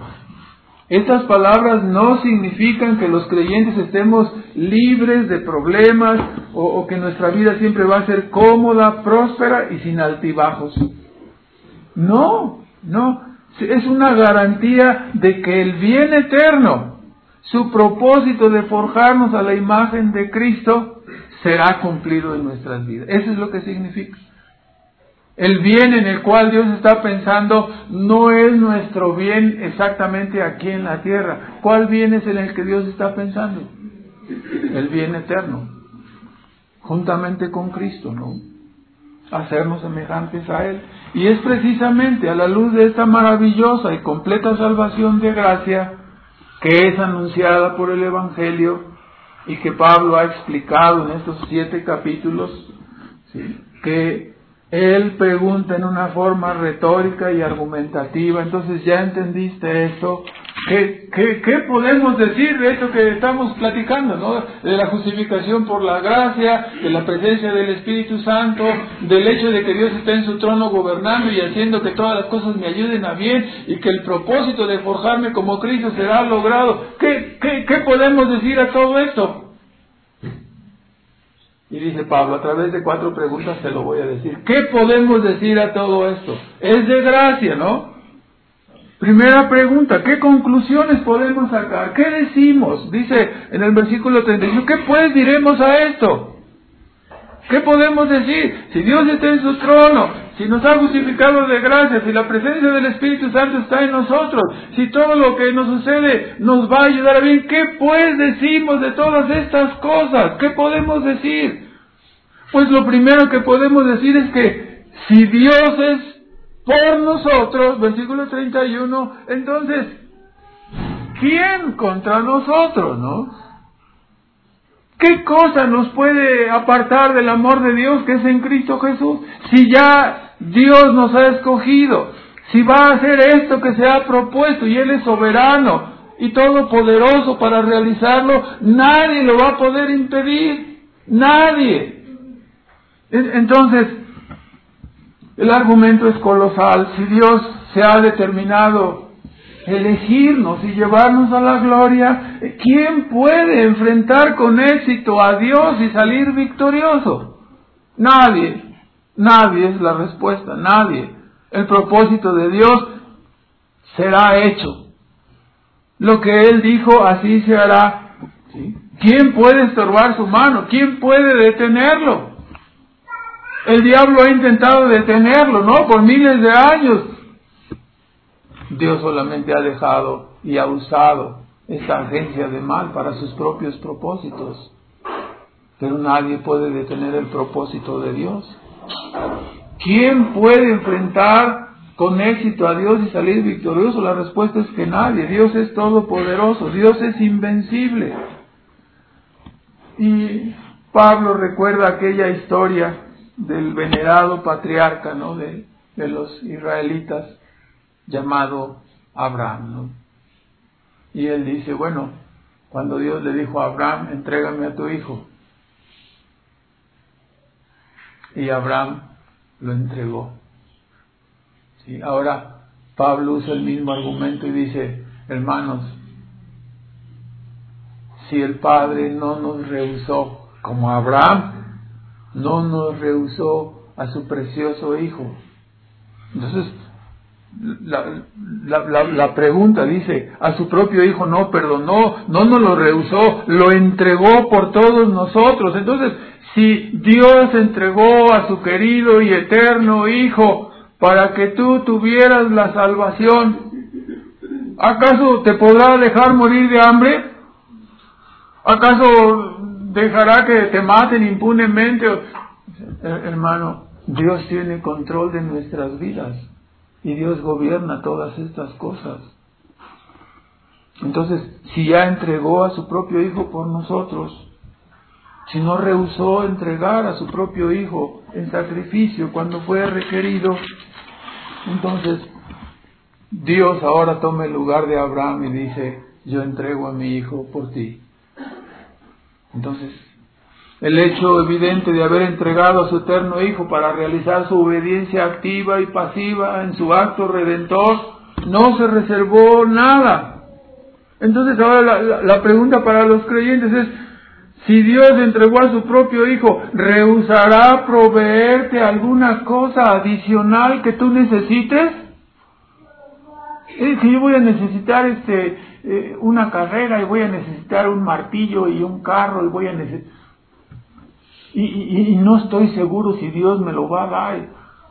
Speaker 1: Estas palabras no significan que los creyentes estemos libres de problemas o, o que nuestra vida siempre va a ser cómoda, próspera y sin altibajos. No, no. Es una garantía de que el bien eterno, su propósito de forjarnos a la imagen de Cristo, será cumplido en nuestras vidas. Eso es lo que significa. El bien en el cual Dios está pensando no es nuestro bien exactamente aquí en la tierra. ¿Cuál bien es en el que Dios está pensando? El bien eterno, juntamente con Cristo, ¿no? Hacernos semejantes a Él. Y es precisamente a la luz de esta maravillosa y completa salvación de gracia que es anunciada por el Evangelio y que Pablo ha explicado en estos siete capítulos, ¿sí?, que él pregunta en una forma retórica y argumentativa. Entonces, ¿ya entendiste esto? ¿Qué, qué, qué podemos decir de esto que estamos platicando, ¿no? De la justificación por la gracia, de la presencia del Espíritu Santo, del hecho de que Dios está en su trono gobernando y haciendo que todas las cosas me ayuden a bien y que el propósito de forjarme como Cristo será logrado. ¿Qué, qué, qué podemos decir a todo esto? Y dice Pablo, a través de cuatro preguntas te lo voy a decir. ¿Qué podemos decir a todo esto? Es de gracia, ¿no? Primera pregunta, ¿qué conclusiones podemos sacar? ¿Qué decimos? Dice en el versículo treinta y uno, ¿qué pues diremos a esto? ¿Qué podemos decir? Si Dios está en su trono, si nos ha justificado de gracia, si la presencia del Espíritu Santo está en nosotros, si todo lo que nos sucede nos va a ayudar a bien, ¿qué pues decimos de todas estas cosas? ¿Qué podemos decir? Pues lo primero que podemos decir es que si Dios es por nosotros, versículo treinta y uno, entonces, ¿quién contra nosotros, no? ¿Qué cosa nos puede apartar del amor de Dios que es en Cristo Jesús? Si ya Dios nos ha escogido, si va a hacer esto que se ha propuesto y Él es soberano y todopoderoso para realizarlo, nadie lo va a poder impedir. Nadie. Entonces, el argumento es colosal. Si Dios se ha determinado elegirnos y llevarnos a la gloria, ¿quién puede enfrentar con éxito a Dios y salir victorioso? Nadie. Nadie es la respuesta, nadie. El propósito de Dios será hecho. Lo que Él dijo, así se hará. ¿Sí? ¿Quién puede estorbar su mano? ¿Quién puede detenerlo? El diablo ha intentado detenerlo, ¿no? Por miles de años. Dios solamente ha dejado y ha usado esta agencia de mal para sus propios propósitos. Pero nadie puede detener el propósito de Dios. ¿Quién puede enfrentar con éxito a Dios y salir victorioso? La respuesta es que nadie. Dios es todopoderoso, Dios es invencible. Y Pablo recuerda aquella historia del venerado patriarca, ¿no?, de, de los israelitas, llamado Abraham, ¿no? Y él dice, bueno, cuando Dios le dijo a Abraham, entrégame a tu hijo, y Abraham lo entregó. ¿Sí? Ahora Pablo usa el mismo argumento y dice, hermanos, si el Padre no nos rehusó como Abraham, no nos rehusó a su precioso hijo. Entonces, La, la, la, la pregunta dice, a su propio hijo no perdonó, no nos lo rehusó, lo entregó por todos nosotros. Entonces, si Dios entregó a su querido y eterno hijo para que tú tuvieras la salvación. ¿Acaso te podrá dejar morir de hambre? ¿Acaso dejará que te maten impunemente? Hermano, Dios tiene control de nuestras vidas y Dios gobierna todas estas cosas. Entonces, si ya entregó a su propio Hijo por nosotros, si no rehusó entregar a su propio Hijo en sacrificio cuando fue requerido, entonces Dios ahora toma el lugar de Abraham y dice, yo entrego a mi Hijo por ti. Entonces, el hecho evidente de haber entregado a su eterno Hijo para realizar su obediencia activa y pasiva en su acto redentor, no se reservó nada. Entonces ahora la, la, la pregunta para los creyentes es, si Dios entregó a su propio Hijo, ¿rehusará proveerte alguna cosa adicional que tú necesites? Es que yo voy a necesitar este eh, una carrera y voy a necesitar un martillo y un carro y voy a necesitar... Y, y, y no estoy seguro si Dios me lo va a dar.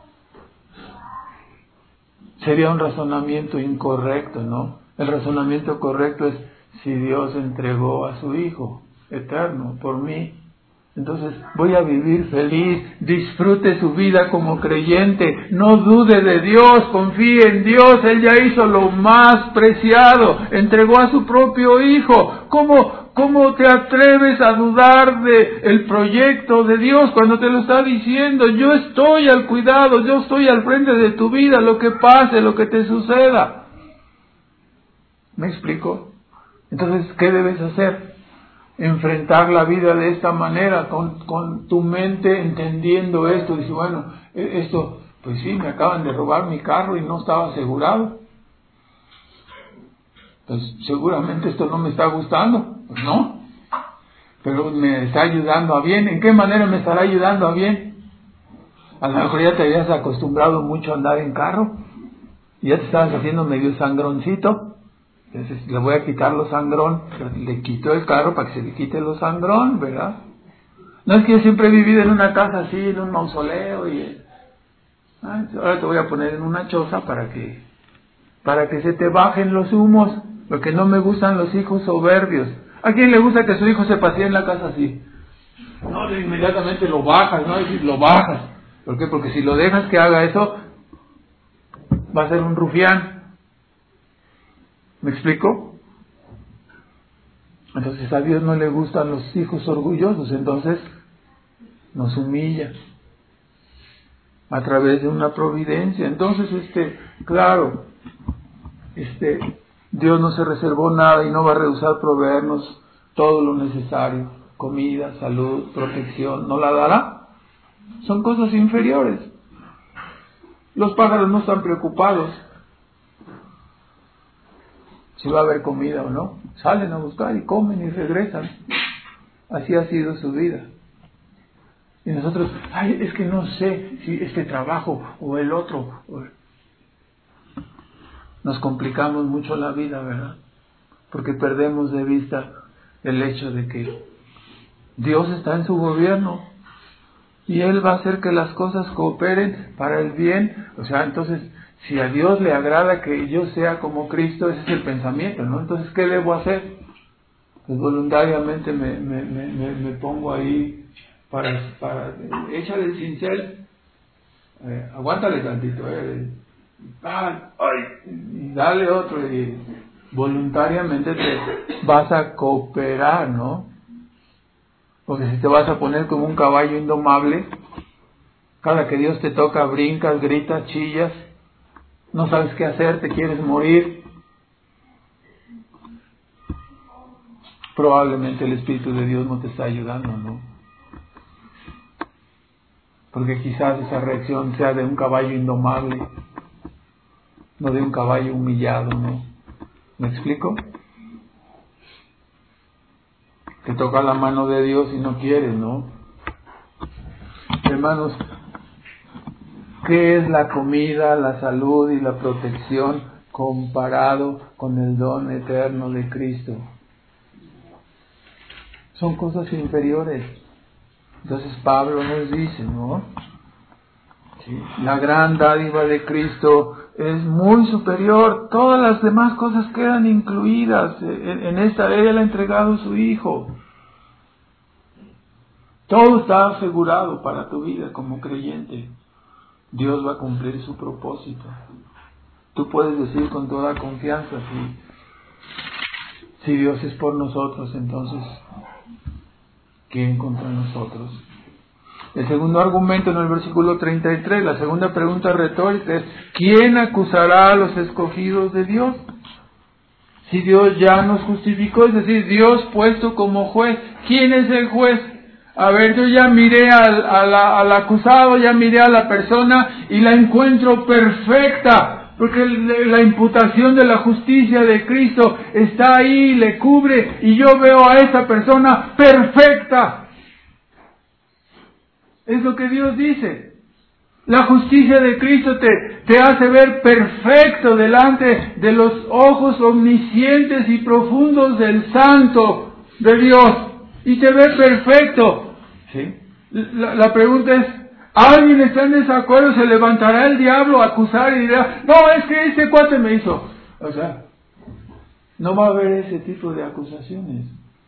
Speaker 1: Sería un razonamiento incorrecto, ¿no? El razonamiento correcto es, si Dios entregó a su Hijo eterno por mí, entonces voy a vivir feliz, disfrute su vida como creyente, no dude de Dios, confíe en Dios, Él ya hizo lo más preciado, entregó a su propio Hijo. ¿Cómo, cómo te atreves a dudar de el proyecto de Dios cuando te lo está diciendo? Yo estoy al cuidado, yo estoy al frente de tu vida, lo que pase, lo que te suceda. ¿Me explico? Entonces, ¿qué debes hacer? Enfrentar la vida de esta manera, con, con tu mente entendiendo esto. Dice, bueno, esto, pues sí, me acaban de robar mi carro y no estaba asegurado. Pues seguramente esto no me está gustando. Pues no. Pero me está ayudando a bien. ¿En qué manera me estará ayudando a bien? A lo mejor ya te habías acostumbrado mucho a andar en carro. Y ya te estabas haciendo medio sangroncito. Entonces le voy a quitar los sangrón, le quito el carro para que se le quite los sangrón, ¿verdad? No es que yo siempre he vivido en una casa así, en un mausoleo, y ah, ahora te voy a poner en una choza para que para que se te bajen los humos, porque no me gustan los hijos soberbios. ¿A quién le gusta que su hijo se pasee en la casa así? No, inmediatamente lo bajas, ¿no? Es decir, lo bajas. ¿Por qué? Porque si lo dejas que haga eso, va a ser un rufián. ¿Me explico? Entonces a Dios no le gustan los hijos orgullosos, entonces nos humilla a través de una providencia. Entonces, este, claro, este, Dios no se reservó nada y no va a rehusar proveernos todo lo necesario, comida, salud, protección, ¿no la dará? Son cosas inferiores. Los pájaros no están preocupados si va a haber comida o no. Salen a buscar y comen y regresan. Así ha sido su vida. Y nosotros, ay, es que no sé si este trabajo o el otro. Nos complicamos mucho la vida, ¿verdad? Porque perdemos de vista el hecho de que Dios está en su gobierno y Él va a hacer que las cosas cooperen para el bien. O sea, entonces, si a Dios le agrada que yo sea como Cristo, ese es el pensamiento, ¿no? Entonces, ¿qué debo hacer? Pues voluntariamente me, me, me, me, me pongo ahí para, para échale el cincel, eh, aguántale tantito, eh, ah, ay, y dale otro, y voluntariamente te vas a cooperar, ¿no? Porque si te vas a poner como un caballo indomable, cada que Dios te toca brincas, gritas, chillas, no sabes qué hacer, te quieres morir. Probablemente el Espíritu de Dios no te está ayudando, ¿no? Porque quizás esa reacción sea de un caballo indomable, no de un caballo humillado, ¿no? ¿Me explico? Te toca la mano de Dios y no quieres, ¿no? Hermanos, ¿qué es la comida, la salud y la protección comparado con el don eterno de Cristo? Son cosas inferiores. Entonces Pablo nos dice, ¿no? ¿sí? La gran dádiva de Cristo es muy superior. Todas las demás cosas quedan incluidas. En, en esta ley Él ha entregado a su Hijo. Todo está asegurado para tu vida como creyente. Dios va a cumplir su propósito. Tú puedes decir con toda confianza, si, si Dios es por nosotros, entonces, ¿quién contra nosotros? El segundo argumento en el versículo treinta y tres, la segunda pregunta retórica es, ¿quién acusará a los escogidos de Dios? Si Dios ya nos justificó, es decir, Dios puesto como juez. ¿Quién es el juez? A ver, yo ya miré al, a la, al acusado, ya miré a la persona y la encuentro perfecta, porque la imputación de la justicia de Cristo está ahí, le cubre, y yo veo a esa persona perfecta. Es lo que Dios dice. La justicia de Cristo te, te hace ver perfecto delante de los ojos omniscientes y profundos del Santo de Dios. Y te ve perfecto. ¿Sí? La, la pregunta es, ¿alguien está en desacuerdo? ¿Se levantará el diablo a acusar y dirá, no, es que ese cuate me hizo? O sea, no va a haber ese tipo de acusaciones.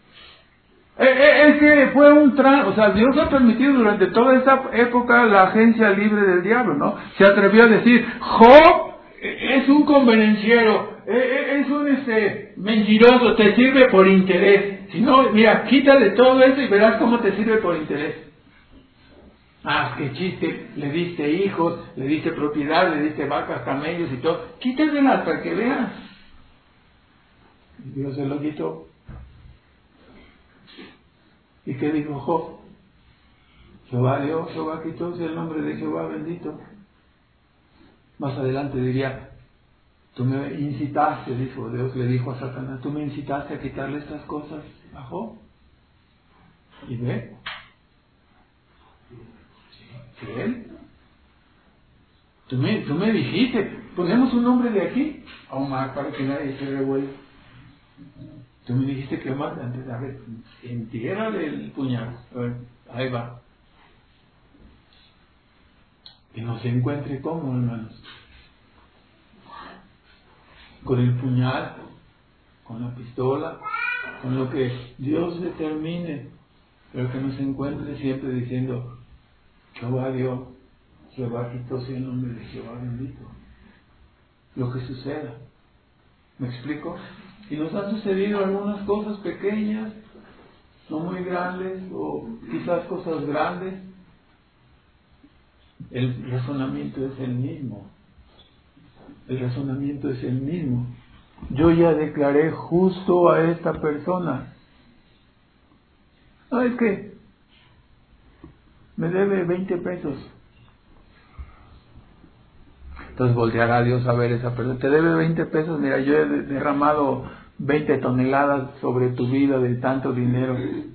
Speaker 1: Es que fue un tran... O sea, Dios ha permitido durante toda esta época la agencia libre del diablo, ¿no? Se atrevió a decir, Job es un convenenciero, es un este mentiroso, te sirve por interés. Si no, mira, quítale todo eso y verás cómo te sirve por interés. Ah, qué chiste, le diste hijos, le diste propiedad, le diste vacas, camellos y todo. Quítaselas para que veas. Y Dios se lo quitó. ¿Y qué dijo Job? Jehová dio, Jehová quitó, sea el nombre de Jehová bendito. Más adelante diría, tú me incitaste, dijo Dios, le dijo a Satanás, tú me incitaste a quitarle estas cosas a Job. Y ve, ¿sí? ¿Él? Tú me, tú me dijiste, ponemos un nombre de aquí a Omar para que nadie se revuelva. Tú me dijiste que Omar, antes de ver, entiérrale el puñal. A ver, ahí va. Que no se encuentre cómo, hermanos. Con el puñal, con la pistola, con lo que Dios determine, pero que no se encuentre siempre diciendo, Jehová dio, Jehová quitó, sea el nombre de Jehová bendito. Lo que suceda. ¿Me explico? Y nos han sucedido algunas cosas pequeñas, no muy grandes, o quizás cosas grandes. El razonamiento es el mismo. El razonamiento es el mismo. Yo ya declaré justo a esta persona. No, es que me debe veinte pesos. Entonces volteará a Dios a ver esa persona. Te debe veinte pesos. Mira, yo he derramado veinte toneladas sobre tu vida de tanto dinero.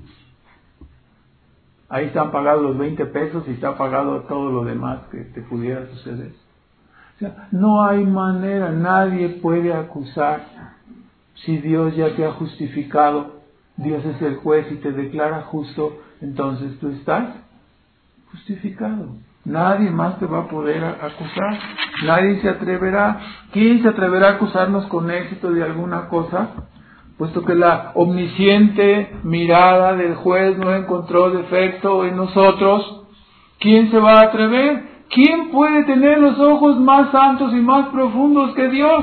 Speaker 1: Ahí están pagados los veinte pesos y está pagado todo lo demás que te pudiera suceder. O sea, no hay manera, nadie puede acusar. Si Dios ya te ha justificado, Dios es el juez y te declara justo, entonces tú estás justificado. Nadie más te va a poder acusar. Nadie se atreverá. ¿Quién se atreverá a acusarnos con éxito de alguna cosa? Puesto que la omnisciente mirada del juez no encontró defecto en nosotros, ¿quién se va a atrever? ¿Quién puede tener los ojos más santos y más profundos que Dios?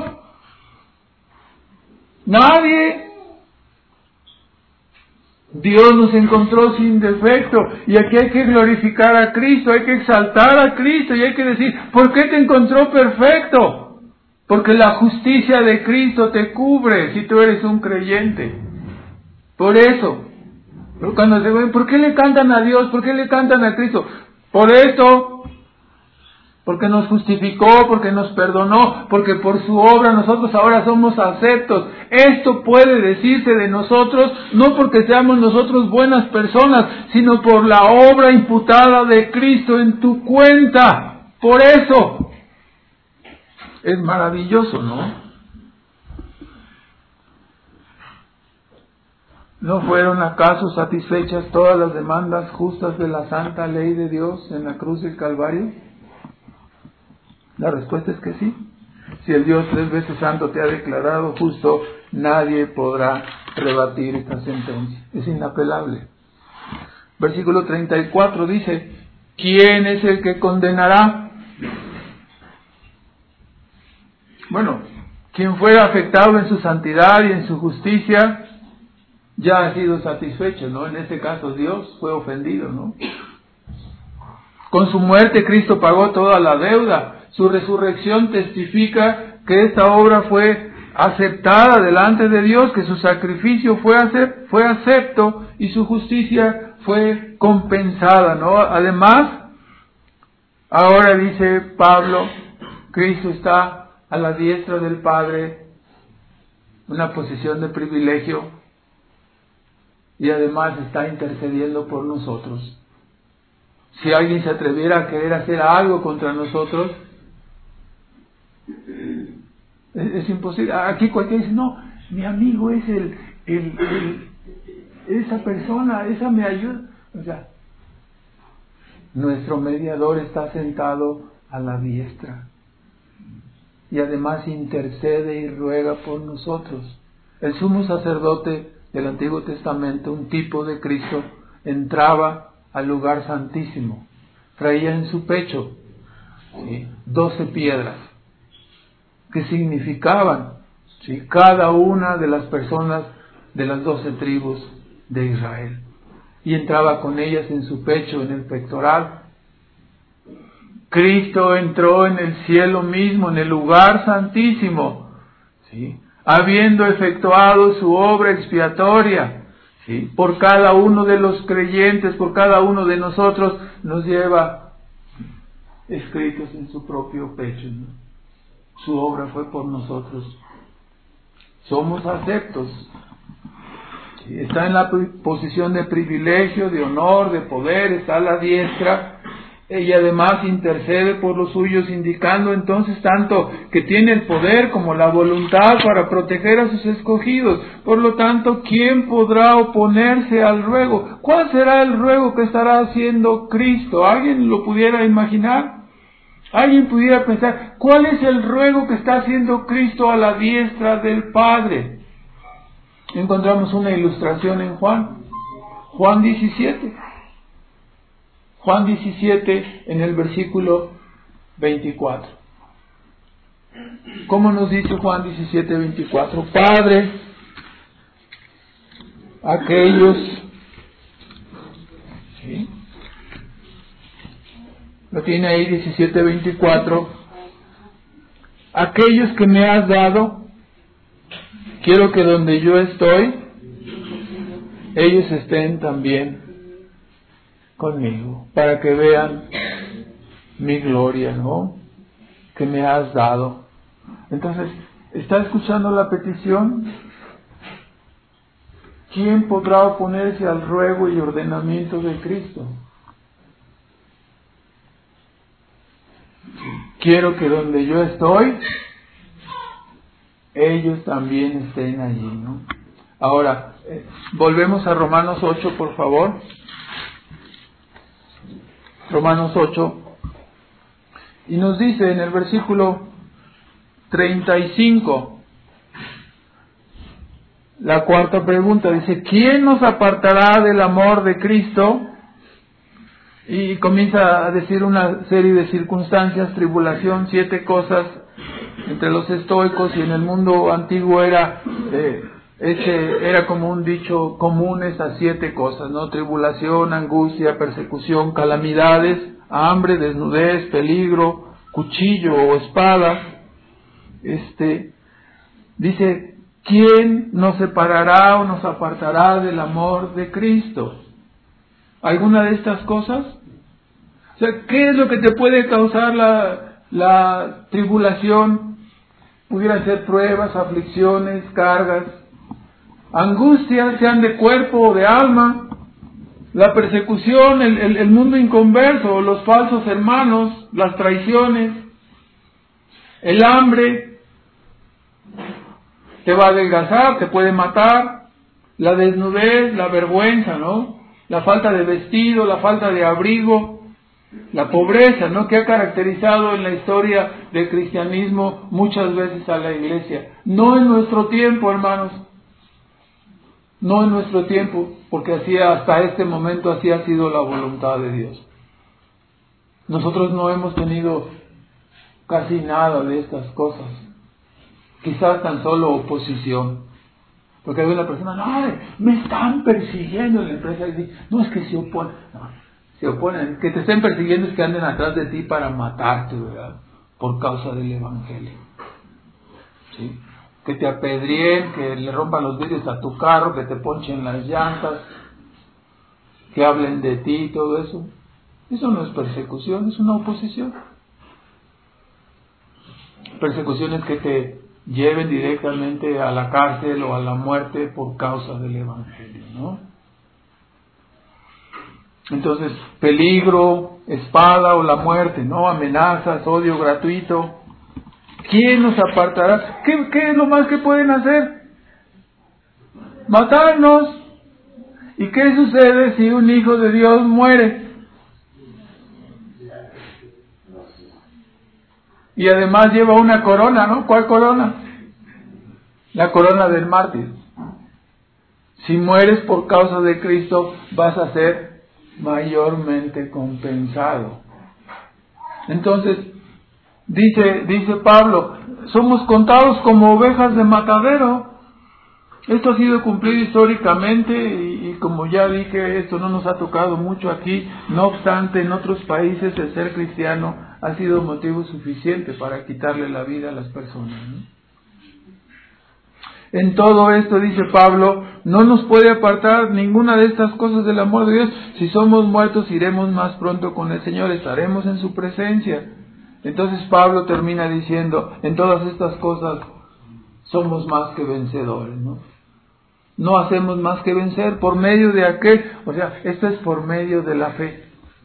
Speaker 1: Nadie. Dios nos encontró sin defecto, y aquí hay que glorificar a Cristo, hay que exaltar a Cristo, y hay que decir, ¿por qué te encontró perfecto? Porque la justicia de Cristo te cubre si tú eres un creyente. Por eso, cuando se ven, ¿por qué le cantan a Dios? ¿Por qué le cantan a Cristo? Por esto, porque nos justificó, porque nos perdonó, porque por su obra nosotros ahora somos aceptos. Esto puede decirse de nosotros, no porque seamos nosotros buenas personas, sino por la obra imputada de Cristo en tu cuenta. Por eso. Es maravilloso, ¿no? ¿No fueron acaso satisfechas todas las demandas justas de la santa ley de Dios en la cruz del Calvario? La respuesta es que sí. Si el Dios tres veces santo te ha declarado justo, nadie podrá rebatir esta sentencia. Es inapelable. Versículo treinta y cuatro dice, ¿quién es el que condenará? Bueno, quien fuera afectado en su santidad y en su justicia, ya ha sido satisfecho, ¿no? En este caso Dios fue ofendido, ¿no? Con su muerte Cristo pagó toda la deuda. Su resurrección testifica que esta obra fue aceptada delante de Dios, que su sacrificio fue, acep- fue acepto y su justicia fue compensada, ¿no? Además, ahora dice Pablo, Cristo está a la diestra del Padre, una posición de privilegio, y además está intercediendo por nosotros. Si alguien se atreviera a querer hacer algo contra nosotros, es, es imposible. Aquí cualquiera dice, no, mi amigo es el, el, el esa persona, esa me ayuda. O sea, nuestro mediador está sentado a la diestra y además intercede y ruega por nosotros. El sumo sacerdote del Antiguo Testamento, un tipo de Cristo, entraba al lugar santísimo, traía en su pecho ¿sí? doce piedras que significaban ¿sí? cada una de las personas de las doce tribus de Israel, y entraba con ellas en su pecho, en el pectoral. Cristo entró en el cielo mismo, en el lugar santísimo, ¿sí? habiendo efectuado su obra expiatoria, ¿sí? por cada uno de los creyentes, por cada uno de nosotros, nos lleva escritos en su propio pecho, ¿no? Su obra fue por nosotros. Somos aceptos. ¿Sí? Está en la posición de privilegio, de honor, de poder, está a la diestra. Ella además intercede por los suyos, indicando entonces tanto que tiene el poder como la voluntad para proteger a sus escogidos. Por lo tanto, ¿quién podrá oponerse al ruego? ¿Cuál será el ruego que estará haciendo Cristo? ¿Alguien lo pudiera imaginar? ¿Alguien pudiera pensar, cuál es el ruego que está haciendo Cristo a la diestra del Padre? Encontramos una ilustración en Juan, Juan diecisiete. Juan diecisiete en el versículo veinticuatro. ¿Cómo nos dice Juan diecisiete, veinticuatro? Padre, aquellos, ¿sí? Lo tiene ahí diecisiete, veinticuatro. Aquellos que me has dado, quiero que donde yo estoy, ellos estén también conmigo, para que vean mi gloria, ¿no? Que me has dado. Entonces, ¿está escuchando la petición? ¿Quién podrá oponerse al ruego y ordenamiento de Cristo? Quiero que donde yo estoy, ellos también estén allí, ¿no? Ahora, eh, volvemos a Romanos ocho, por favor. Romanos ocho, y nos dice en el versículo treinta y cinco, la cuarta pregunta, dice, ¿quién nos apartará del amor de Cristo? Y comienza a decir una serie de circunstancias, tribulación, siete cosas. Entre los estoicos y en el mundo antiguo era eh, ese era como un dicho común, esas siete cosas, ¿no? Tribulación, angustia, persecución, calamidades, hambre, desnudez, peligro, cuchillo o espada. Este dice, ¿quién nos separará o nos apartará del amor de Cristo? ¿Alguna de estas cosas? O sea, ¿qué es lo que te puede causar la, la tribulación? Pudieran ser pruebas, aflicciones, cargas, angustias, sean de cuerpo o de alma, la persecución, el, el, el mundo inconverso, los falsos hermanos, las traiciones, el hambre, te va a adelgazar, te puede matar, la desnudez, la vergüenza, ¿no? La falta de vestido, la falta de abrigo, La pobreza, ¿no? Que ha caracterizado en la historia del cristianismo muchas veces a la iglesia. No en nuestro tiempo, hermanos. No en nuestro tiempo, porque así hasta este momento así ha sido la voluntad de Dios. Nosotros no hemos tenido casi nada de estas cosas. Quizás tan solo oposición. Porque hay una persona, no, me están persiguiendo en la empresa. Y dice, no, es que se oponen. No, se oponen. Que te estén persiguiendo es que anden atrás de ti para matarte, ¿verdad? Por causa del Evangelio. ¿Sí? Que te apedrien, que le rompan los vidrios a tu carro, que te ponchen las llantas, que hablen de ti y todo eso. Eso no es persecución, es una oposición. Persecución es que te lleven directamente a la cárcel o a la muerte por causa del Evangelio, ¿no? Entonces, peligro, espada o la muerte, ¿no? Amenazas, odio gratuito. ¿Quién nos apartará? ¿Qué, qué es lo más que pueden hacer? Matarnos. ¿Y qué sucede si un hijo de Dios muere? Y además lleva una corona, ¿no? ¿Cuál corona? La corona del mártir. Si mueres por causa de Cristo, vas a ser mayormente compensado. Entonces, dice, dice Pablo, somos contados como ovejas de matadero. Esto ha sido cumplido históricamente y, y como ya dije, esto no nos ha tocado mucho aquí. No obstante, en otros países el ser cristiano ha sido motivo suficiente para quitarle la vida a las personas, ¿no? En todo esto, dice Pablo, no nos puede apartar ninguna de estas cosas del amor de Dios. Si somos muertos, iremos más pronto con el Señor, estaremos en su presencia. Entonces Pablo termina diciendo, en todas estas cosas somos más que vencedores, ¿no? No hacemos más que vencer por medio de aquel, o sea, esto es por medio de la fe.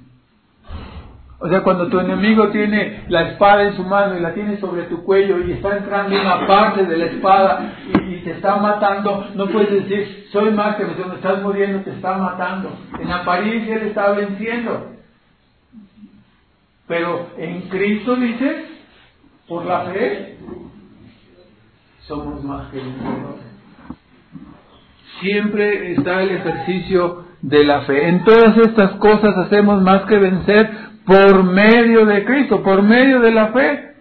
Speaker 1: O sea, cuando tu enemigo tiene la espada en su mano y la tiene sobre tu cuello y está entrando una parte de la espada y, y te está matando, no puedes decir, soy más que vencedor, estás muriendo, te está matando. En apariencia él está venciendo. Pero en Cristo, dice, por la fe, somos más que vencedores. Siempre está el ejercicio de la fe. En todas estas cosas hacemos más que vencer por medio de Cristo, por medio de la fe.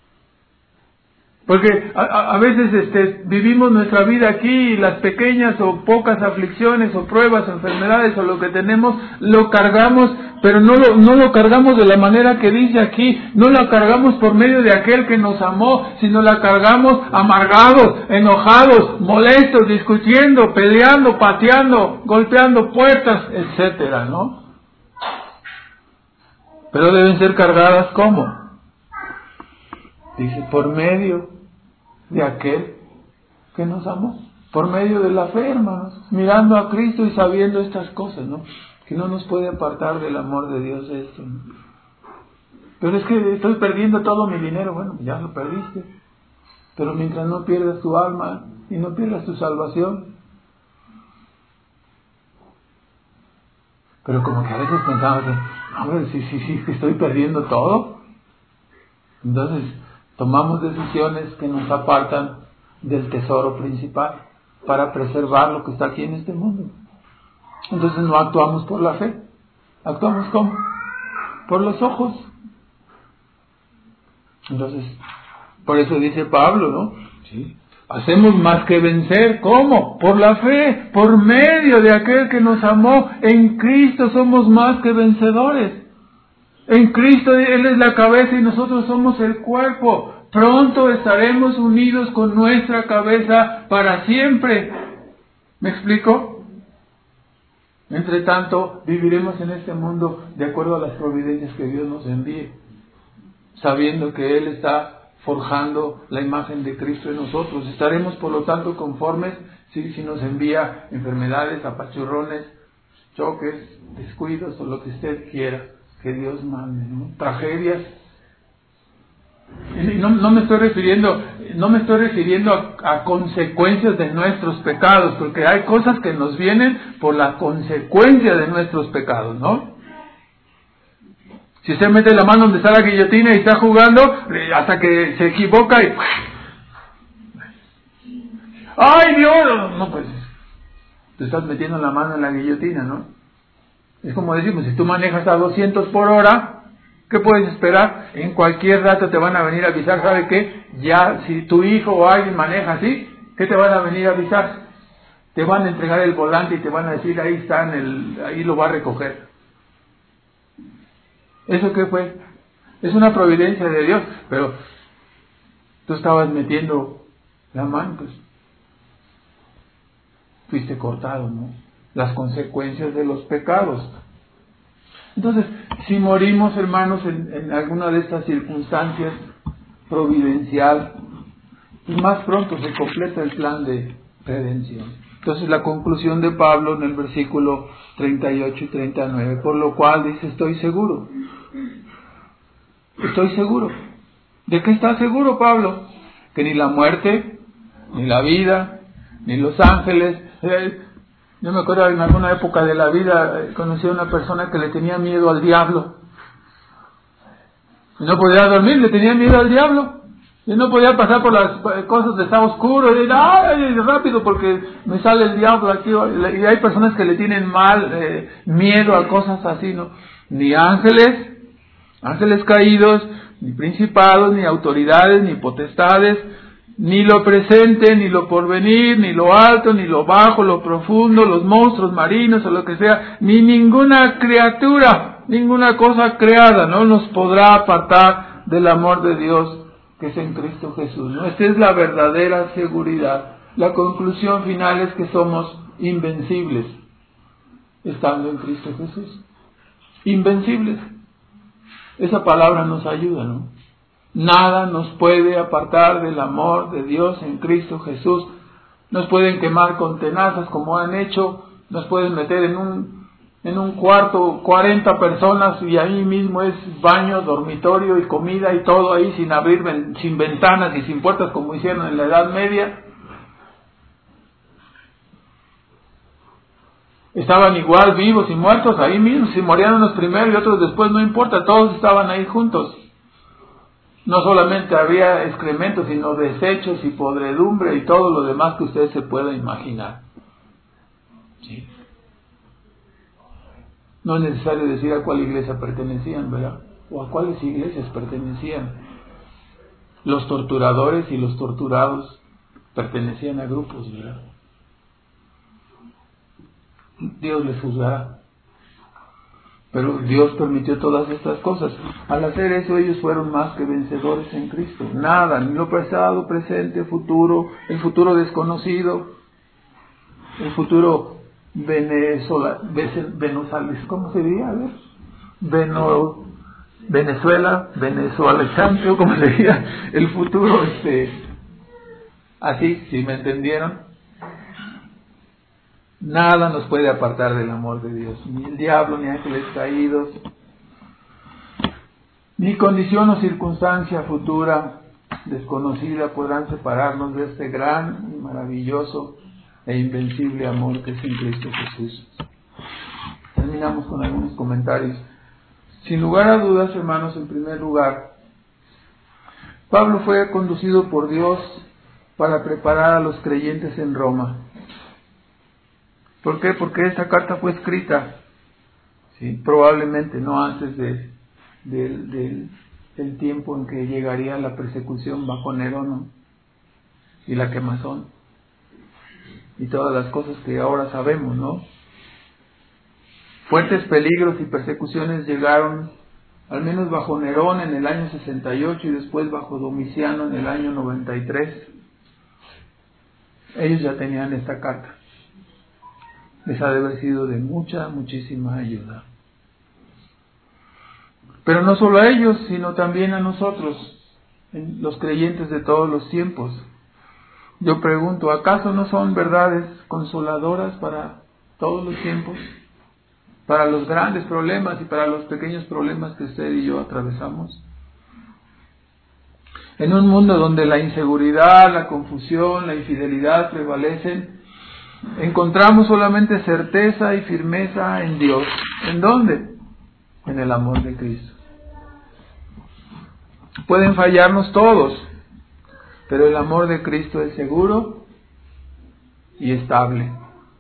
Speaker 1: Porque a, a veces este, vivimos nuestra vida aquí y las pequeñas o pocas aflicciones o pruebas, enfermedades o lo que tenemos, lo cargamos, pero no lo, no lo cargamos de la manera que dice aquí, no la cargamos por medio de aquel que nos amó, sino la cargamos amargados, enojados, molestos, discutiendo, peleando, pateando, golpeando puertas, etcétera, ¿no? Pero deben ser cargadas ¿cómo? Dice, por medio de aquel que nos amó. Por medio de la fe, hermanos. Mirando a Cristo y sabiendo estas cosas, ¿no? Que no nos puede apartar del amor de Dios esto, ¿no? Pero es que estoy perdiendo todo mi dinero. Bueno, ya lo perdiste. Pero mientras no pierdas tu alma y no pierdas tu salvación. Pero como que a veces pensamos que, hombre, sí, sí, sí, que estoy perdiendo todo. Entonces, tomamos decisiones que nos apartan del tesoro principal para preservar lo que está aquí en este mundo. Entonces no actuamos por la fe. ¿Actuamos cómo? Por los ojos. Entonces, por eso dice Pablo, ¿no? Sí. Hacemos más que vencer. ¿Cómo? Por la fe, por medio de aquel que nos amó. En Cristo somos más que vencedores. En Cristo Él es la cabeza y nosotros somos el cuerpo. Pronto estaremos unidos con nuestra cabeza para siempre. ¿Me explico? Entre tanto, viviremos en este mundo de acuerdo a las providencias que Dios nos envíe, sabiendo que Él está forjando la imagen de Cristo en nosotros. Estaremos, por lo tanto, conformes si, si nos envía enfermedades, apachurrones, choques, descuidos o lo que usted quiera que Dios mande, ¿no? Tragedias. Y no, no me estoy refiriendo, no me estoy refiriendo a, a consecuencias de nuestros pecados, porque hay cosas que nos vienen por la consecuencia de nuestros pecados, ¿no? Si usted mete la mano donde está la guillotina y está jugando, hasta que se equivoca y... ¡ay, Dios! No, pues, tú estás metiendo la mano en la guillotina, ¿no? Es como decimos, si tú manejas a doscientos por hora, ¿qué puedes esperar? En cualquier rato te van a venir a avisar, ¿sabe qué? Ya, si tu hijo o alguien maneja así, ¿qué te van a venir a avisar? Te van a entregar el volante y te van a decir, ahí está, en el, ahí lo va a recoger. ¿Eso qué fue? Es una providencia de Dios, pero tú estabas metiendo la mano, pues fuiste cortado, ¿no? Las consecuencias de los pecados. Entonces, si morimos, hermanos, en, en alguna de estas circunstancias providencial, y más pronto se completa el plan de redención. Entonces, la conclusión de Pablo en el versículo treinta y ocho y treinta y nueve, por lo cual dice, estoy seguro. Estoy seguro. ¿De qué está seguro, Pablo? Que ni la muerte, ni la vida, ni los ángeles... Eh, yo me acuerdo en alguna época de la vida, eh, conocí a una persona que le tenía miedo al diablo. Y no podía dormir, le tenía miedo al diablo. Y no podía pasar por las cosas de está oscuro. Y ¡ay, rápido! Porque me sale el diablo aquí. Y hay personas que le tienen mal, eh, miedo a cosas así, ¿no? Ni ángeles, ángeles caídos, ni principados, ni autoridades, ni potestades, ni lo presente, ni lo porvenir, ni lo alto, ni lo bajo, lo profundo, los monstruos marinos o lo que sea, ni ninguna criatura, ninguna cosa creada, no nos podrá apartar del amor de Dios que es en Cristo Jesús, ¿no? Esta es la verdadera seguridad. La conclusión final es que somos invencibles estando en Cristo Jesús. Invencibles. Esa palabra nos ayuda, ¿no? Nada nos puede apartar del amor de Dios en Cristo Jesús. Nos pueden quemar con tenazas como han hecho, nos pueden meter en un en un cuarto cuarenta personas y ahí mismo es baño, dormitorio y comida y todo ahí sin abrir, sin ventanas y sin puertas como hicieron en la Edad Media. Estaban igual vivos y muertos ahí mismo, si morían unos primero y otros después, no importa, todos estaban ahí juntos. No solamente había excrementos, sino desechos y podredumbre y todo lo demás que usted se pueda imaginar. ¿Sí? No es necesario decir a cuál iglesia pertenecían, ¿verdad? O a cuáles iglesias pertenecían. Los torturadores y los torturados pertenecían a grupos, ¿verdad? Dios les juzgará. Pero Dios permitió todas estas cosas. Al hacer eso, ellos fueron más que vencedores en Cristo. Nada, ni lo pasado, presente, futuro, el futuro desconocido, el futuro Venezuela, Venezuela, ¿cómo se diría? A ver, Veno, Venezuela, Venezuela, Champion, ¿cómo se diría? El futuro, este, así, si me entendieron. Nada nos puede apartar del amor de Dios, ni el diablo, ni ángeles caídos, ni condición o circunstancia futura desconocida podrán separarnos de este gran y maravilloso e invencible amor que es en Cristo Jesús. Terminamos con algunos comentarios. Sin lugar a dudas, hermanos, en primer lugar, Pablo fue conducido por Dios para preparar a los creyentes en Roma. ¿Por qué? Porque esta carta fue escrita, ¿sí? Probablemente no antes de, de, de, del tiempo en que llegaría la persecución bajo Nerón, ¿no? Y la quemazón y todas las cosas que ahora sabemos, ¿no? Fuertes peligros y persecuciones llegaron al menos bajo Nerón en el año sesenta y ocho y después bajo Domiciano en el año noventa y tres. Ellos ya tenían esta carta. Les ha de haber sido de mucha, muchísima ayuda. Pero no solo a ellos, sino también a nosotros, los creyentes de todos los tiempos. Yo pregunto, ¿acaso no son verdades consoladoras para todos los tiempos? Para los grandes problemas y para los pequeños problemas que usted y yo atravesamos. En un mundo donde la inseguridad, la confusión, la infidelidad prevalecen, encontramos solamente certeza y firmeza en Dios. ¿En dónde? En el amor de Cristo. Pueden fallarnos todos, pero el amor de Cristo es seguro y estable.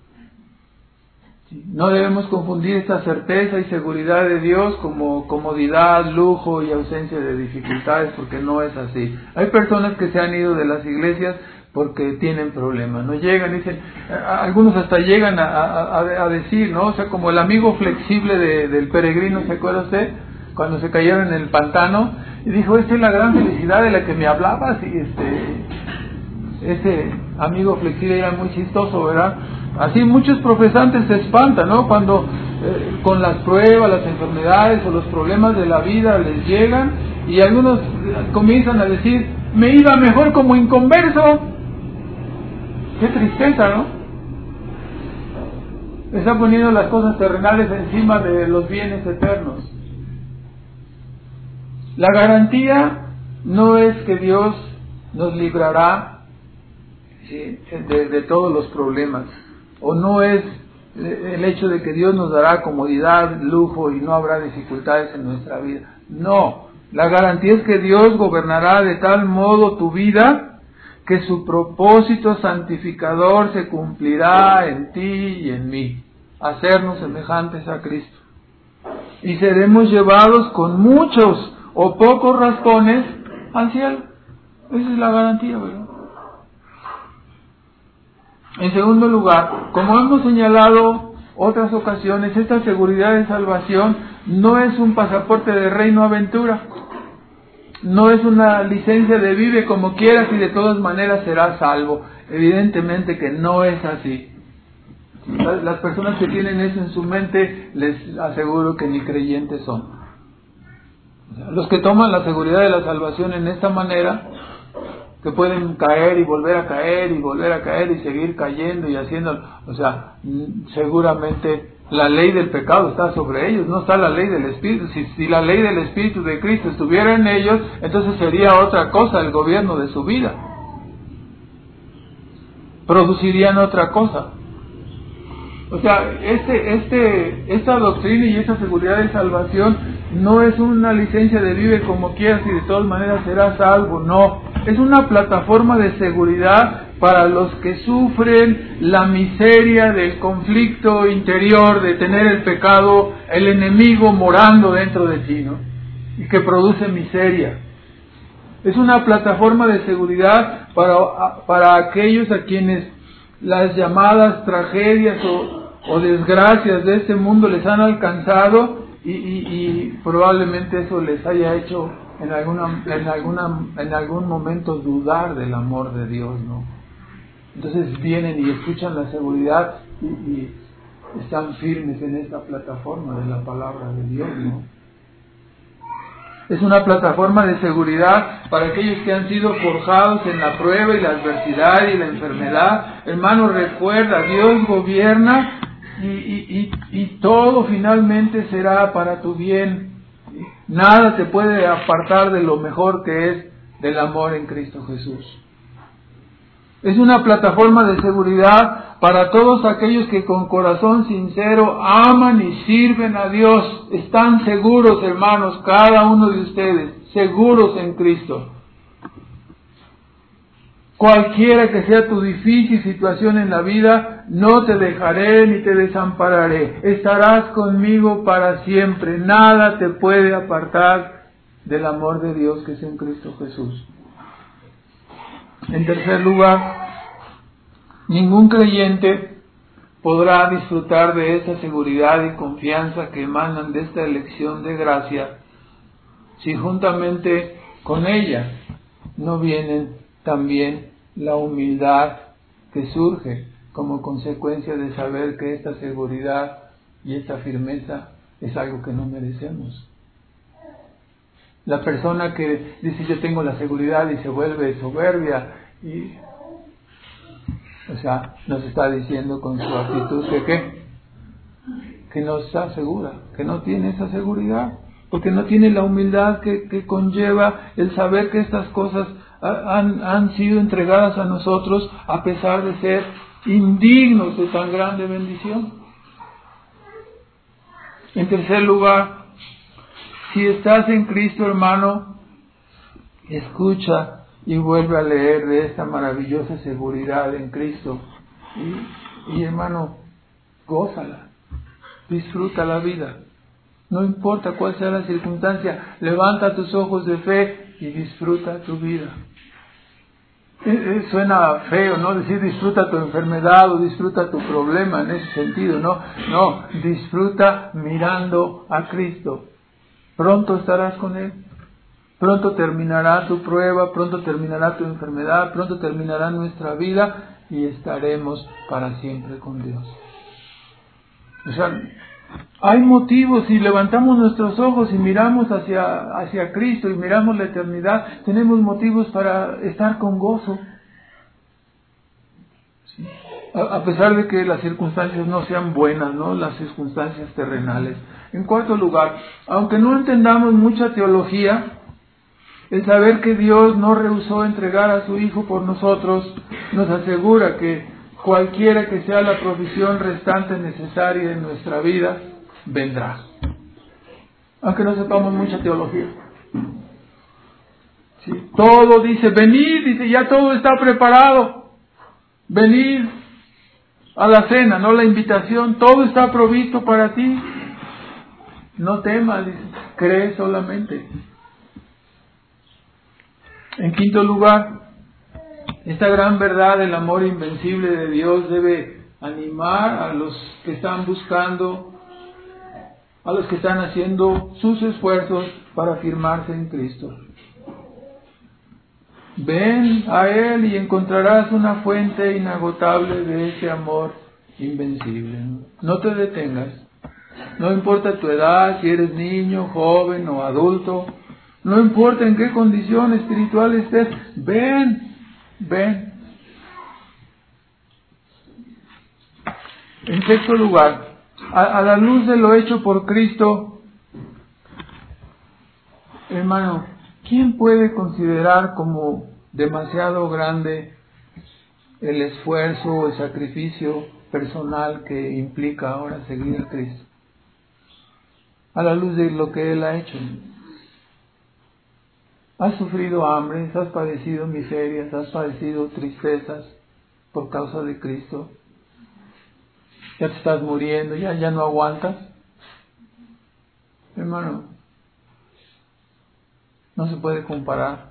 Speaker 1: No debemos confundir esta certeza y seguridad de Dios como comodidad, lujo y ausencia de dificultades, porque no es así. Hay personas que se han ido de las iglesias porque tienen problemas, no llegan, dicen, algunos hasta llegan a, a, a decir, ¿no? O sea, como el amigo flexible de, del peregrino, ¿se acuerda usted? Cuando se cayeron en el pantano, y dijo, esta es la gran felicidad de la que me hablabas, y este, ese amigo flexible era muy chistoso, ¿verdad? Así muchos profesantes se espantan, ¿no? Cuando eh, con las pruebas, las enfermedades o los problemas de la vida les llegan, y algunos comienzan a decir, me iba mejor como inconverso. Qué tristeza, ¿no? Está poniendo las cosas terrenales encima de los bienes eternos. La garantía no es que Dios nos librará, ¿sí?, de, de todos los problemas, o no es el hecho de que Dios nos dará comodidad, lujo y no habrá dificultades en nuestra vida. No, la garantía es que Dios gobernará de tal modo tu vida que su propósito santificador se cumplirá en ti y en mí, hacernos semejantes a Cristo. Y seremos llevados con muchos o pocos raspones al cielo. Esa es la garantía, ¿verdad? En segundo lugar, como hemos señalado otras ocasiones, esta seguridad de salvación no es un pasaporte de reino aventura. No es una licencia de vive como quieras y de todas maneras serás salvo. Evidentemente que no es así. Las personas que tienen eso en su mente, les aseguro que ni creyentes son. Los que toman la seguridad de la salvación en esta manera, que pueden caer y volver a caer y volver a caer y seguir cayendo y haciendo, o sea, seguramente la ley del pecado está sobre ellos, no está la ley del Espíritu. Si, si la ley del Espíritu de Cristo estuviera en ellos, entonces sería otra cosa el gobierno de su vida. Producirían otra cosa. O sea, este, este, esta doctrina y esta seguridad de salvación no es una licencia de vive como quieras y de todas maneras serás salvo, no. Es una plataforma de seguridad para los que sufren la miseria del conflicto interior de tener el pecado, el enemigo morando dentro de ti, ¿no? Y que produce miseria. Es una plataforma de seguridad para, para aquellos a quienes las llamadas tragedias o, o desgracias de este mundo les han alcanzado y, y, y probablemente eso les haya hecho en alguna, en alguna, en algún momento dudar del amor de Dios, ¿no? Entonces vienen y escuchan la seguridad y, y están firmes en esta plataforma de la palabra de Dios, ¿no? Es una plataforma de seguridad para aquellos que han sido forjados en la prueba y la adversidad y la enfermedad. Hermano, recuerda, Dios gobierna y, y, y, y todo finalmente será para tu bien. Nada te puede apartar de lo mejor que es del amor en Cristo Jesús. Es una plataforma de seguridad para todos aquellos que con corazón sincero aman y sirven a Dios. Están seguros, hermanos, cada uno de ustedes, seguros en Cristo. Cualquiera que sea tu difícil situación en la vida, no te dejaré ni te desampararé. Estarás conmigo para siempre. Nada te puede apartar del amor de Dios que es en Cristo Jesús. En tercer lugar, ningún creyente podrá disfrutar de esa seguridad y confianza que emanan de esta elección de gracia si juntamente con ella no vienen también la humildad que surge como consecuencia de saber que esta seguridad y esta firmeza es algo que no merecemos. La persona que dice yo tengo la seguridad y se vuelve soberbia y, o sea, nos está diciendo con su actitud que qué, que no está segura, que no tiene esa seguridad, porque no tiene la humildad que, que conlleva el saber que estas cosas han, han sido entregadas a nosotros a pesar de ser indignos de tan grande bendición. En tercer lugar, si estás en Cristo, hermano, escucha y vuelve a leer de esta maravillosa seguridad en Cristo. Y, y hermano, gózala, disfruta la vida. No importa cuál sea la circunstancia, levanta tus ojos de fe y disfruta tu vida. Eh, eh, suena feo, ¿no? Decir disfruta tu enfermedad o disfruta tu problema en ese sentido, ¿no? No, disfruta mirando a Cristo. Pronto estarás con Él. Pronto terminará tu prueba, pronto terminará tu enfermedad, pronto terminará nuestra vida y estaremos para siempre con Dios. O sea, hay motivos, si levantamos nuestros ojos y miramos hacia, hacia Cristo y miramos la eternidad, tenemos motivos para estar con gozo. ¿Sí? A, a pesar de que las circunstancias no sean buenas, ¿no? Las circunstancias terrenales. En cuarto lugar, aunque no entendamos mucha teología, el saber que Dios no rehusó entregar a su Hijo por nosotros nos asegura que cualquiera que sea la provisión restante necesaria en nuestra vida, vendrá. Aunque no sepamos mucha teología. ¿Sí? Todo dice, venid, dice, ya todo está preparado. Venid a la cena, no la invitación, todo está provisto para ti. No temas, dice, cree solamente. En quinto lugar, esta gran verdad del amor invencible de Dios debe animar a los que están buscando, a los que están haciendo sus esfuerzos para afirmarse en Cristo. Ven a Él y encontrarás una fuente inagotable de ese amor invencible. No te detengas. No importa tu edad, si eres niño, joven o adulto. No importa en qué condición espiritual estés. Ven, ven. En sexto lugar, a, a la luz de lo hecho por Cristo, hermano, ¿quién puede considerar como demasiado grande el esfuerzo o el sacrificio personal que implica ahora seguir a Cristo? A la luz de lo que Él ha hecho. Has sufrido hambre, has padecido miserias, has padecido tristezas por causa de Cristo. Ya te estás muriendo, ya, ya no aguantas. Hermano, no se puede comparar.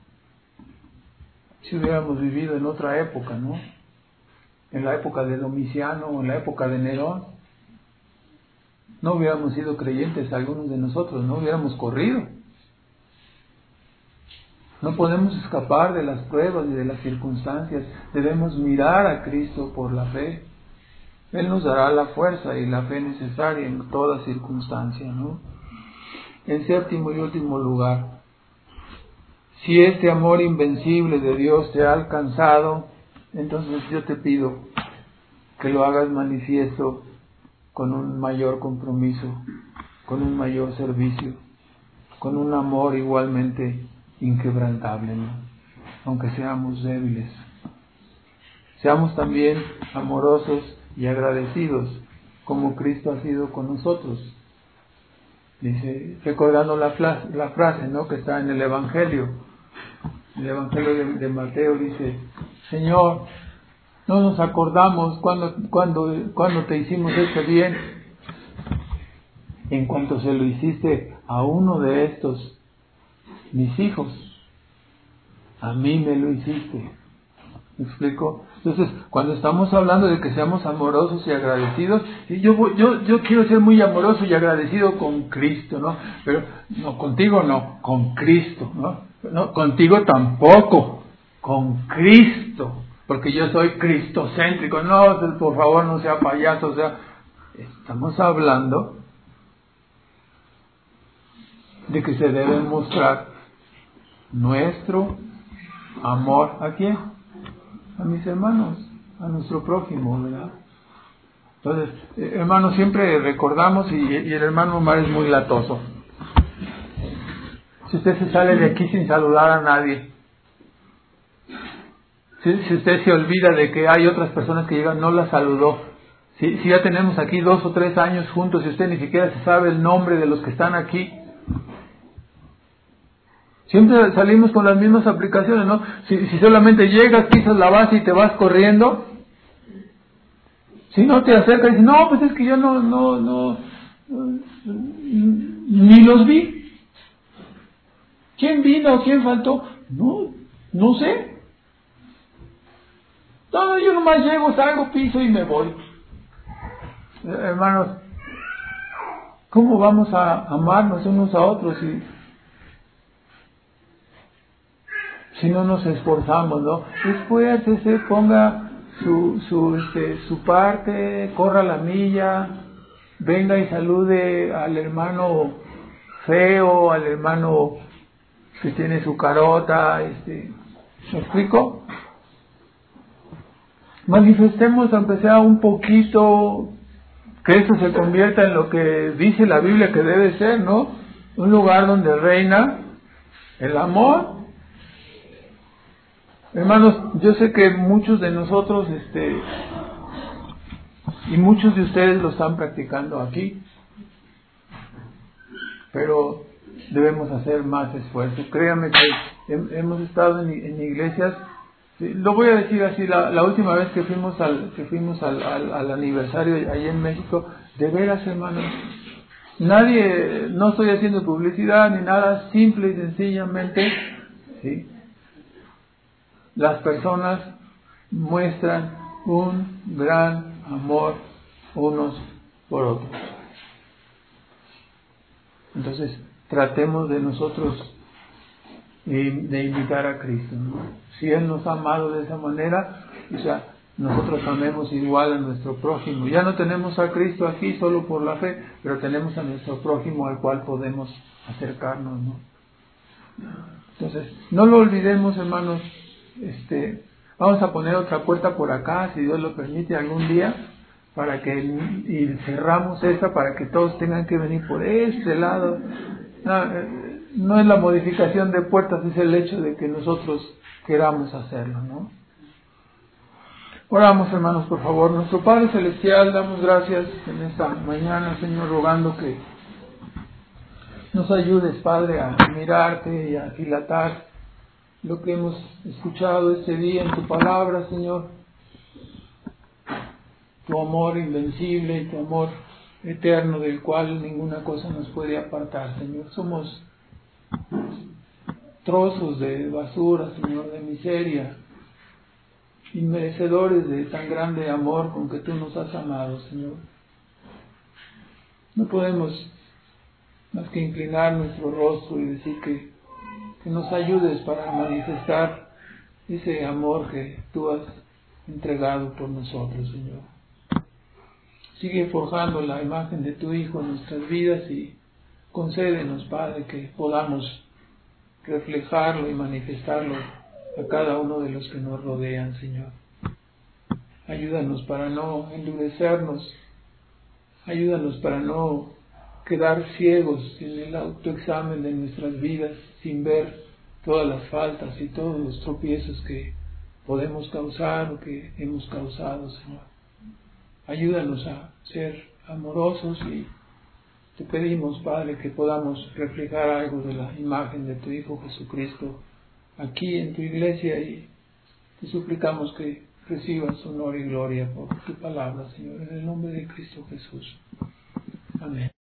Speaker 1: Si hubiéramos vivido en otra época, ¿no? En la época de Domiciano o en la época de Nerón, no hubiéramos sido creyentes algunos de nosotros, no hubiéramos corrido. No podemos escapar de las pruebas y de las circunstancias. Debemos mirar a Cristo por la fe. Él nos dará la fuerza y la fe necesaria en toda circunstancia, ¿no? En séptimo y último lugar, si este amor invencible de Dios te ha alcanzado, entonces yo te pido que lo hagas manifiesto con un mayor compromiso, con un mayor servicio, con un amor igualmente inquebrantable, ¿no? Aunque seamos débiles. Seamos también amorosos y agradecidos como Cristo ha sido con nosotros. Dice, recordando la, la frase, ¿no?, que está en el Evangelio. El Evangelio de, de Mateo dice, Señor, no nos acordamos cuando, cuando, cuando te hicimos este bien, en cuanto se lo hiciste a uno de estos, mis hijos, a mí me lo hiciste. ¿Me explico? Entonces, cuando estamos hablando de que seamos amorosos y agradecidos, yo, yo, yo quiero ser muy amoroso y agradecido con Cristo, ¿no? Pero no contigo, no, con Cristo, ¿no? No, contigo tampoco, con Cristo, porque yo soy cristocéntrico. No, por favor, no sea payaso. O sea, estamos hablando de que se debe mostrar nuestro amor ¿a quién? A mis hermanos, a nuestro prójimo, ¿verdad? Entonces, eh, hermanos, siempre recordamos, y, y el hermano Omar es muy latoso. Si usted se sale de aquí sin saludar a nadie, si, si usted se olvida de que hay otras personas que llegan, no la saludó. Si, si ya tenemos aquí dos o tres años juntos y usted ni siquiera se sabe el nombre de los que están aquí, Siempre salimos con las mismas aplicaciones, ¿no? Si, si solamente llegas, pisas la base y te vas corriendo, si no te acercas y dices, no, pues es que yo no, no, no, ni los vi. ¿Quién vino? ¿Quién faltó? No, no sé. No, yo nomás llego, salgo, piso y me voy. Eh, hermanos, ¿cómo vamos a amarnos unos a otros si, si no nos esforzamos, ¿no? Esfuércese, ponga su, su, este, su parte, corra la milla, venga y salude al hermano feo, al hermano que tiene su carota, este, ¿me explico? Manifestemos aunque sea un poquito, que eso se convierta en lo que dice la Biblia que debe ser, ¿no? Un lugar donde reina el amor. Hermanos, yo sé que muchos de nosotros, este, y muchos de ustedes lo están practicando aquí, pero debemos hacer más esfuerzo. Créanme que he, hemos estado en, en iglesias. Lo voy a decir así, la, la última vez que fuimos al que fuimos al, al, al aniversario allá en México, de veras, hermanos, nadie, no estoy haciendo publicidad ni nada, simple y sencillamente, ¿sí? Las personas muestran un gran amor unos por otros. Entonces, tratemos de nosotros de imitar a Cristo, ¿no? Si Él nos ha amado de esa manera, o sea, nosotros amemos igual a nuestro prójimo. Ya no tenemos a Cristo aquí solo por la fe, pero tenemos a nuestro prójimo al cual podemos acercarnos, ¿no? Entonces, no lo olvidemos, hermanos. Este, vamos a poner otra puerta por acá, si Dios lo permite, algún día, para que, y cerramos esta para que todos tengan que venir por este lado. No, no es la modificación de puertas, es el hecho de que nosotros queramos hacerlo, ¿no? Oramos, hermanos, por favor. Nuestro Padre Celestial, damos gracias en esta mañana, Señor, rogando que nos ayudes, Padre, a mirarte y a dilatar lo que hemos escuchado este día en tu palabra, Señor. Tu amor invencible y tu amor eterno del cual ninguna cosa nos puede apartar, Señor. Somos trozos de basura, Señor, de miseria, inmerecedores de tan grande amor con que tú nos has amado, Señor. No podemos más que inclinar nuestro rostro y decir que, que nos ayudes para manifestar ese amor que tú has entregado por nosotros, Señor. Sigue forjando la imagen de tu Hijo en nuestras vidas y concédenos, Padre, que podamos reflejarlo y manifestarlo a cada uno de los que nos rodean, Señor. Ayúdanos para no endurecernos, ayúdanos para no quedar ciegos en el autoexamen de nuestras vidas sin ver todas las faltas y todos los tropiezos que podemos causar o que hemos causado, Señor. Ayúdanos a ser amorosos y te pedimos, Padre, que podamos reflejar algo de la imagen de tu Hijo Jesucristo aquí en tu iglesia y te suplicamos que recibas honor y gloria por tu palabra, Señor, en el nombre de Cristo Jesús. Amén.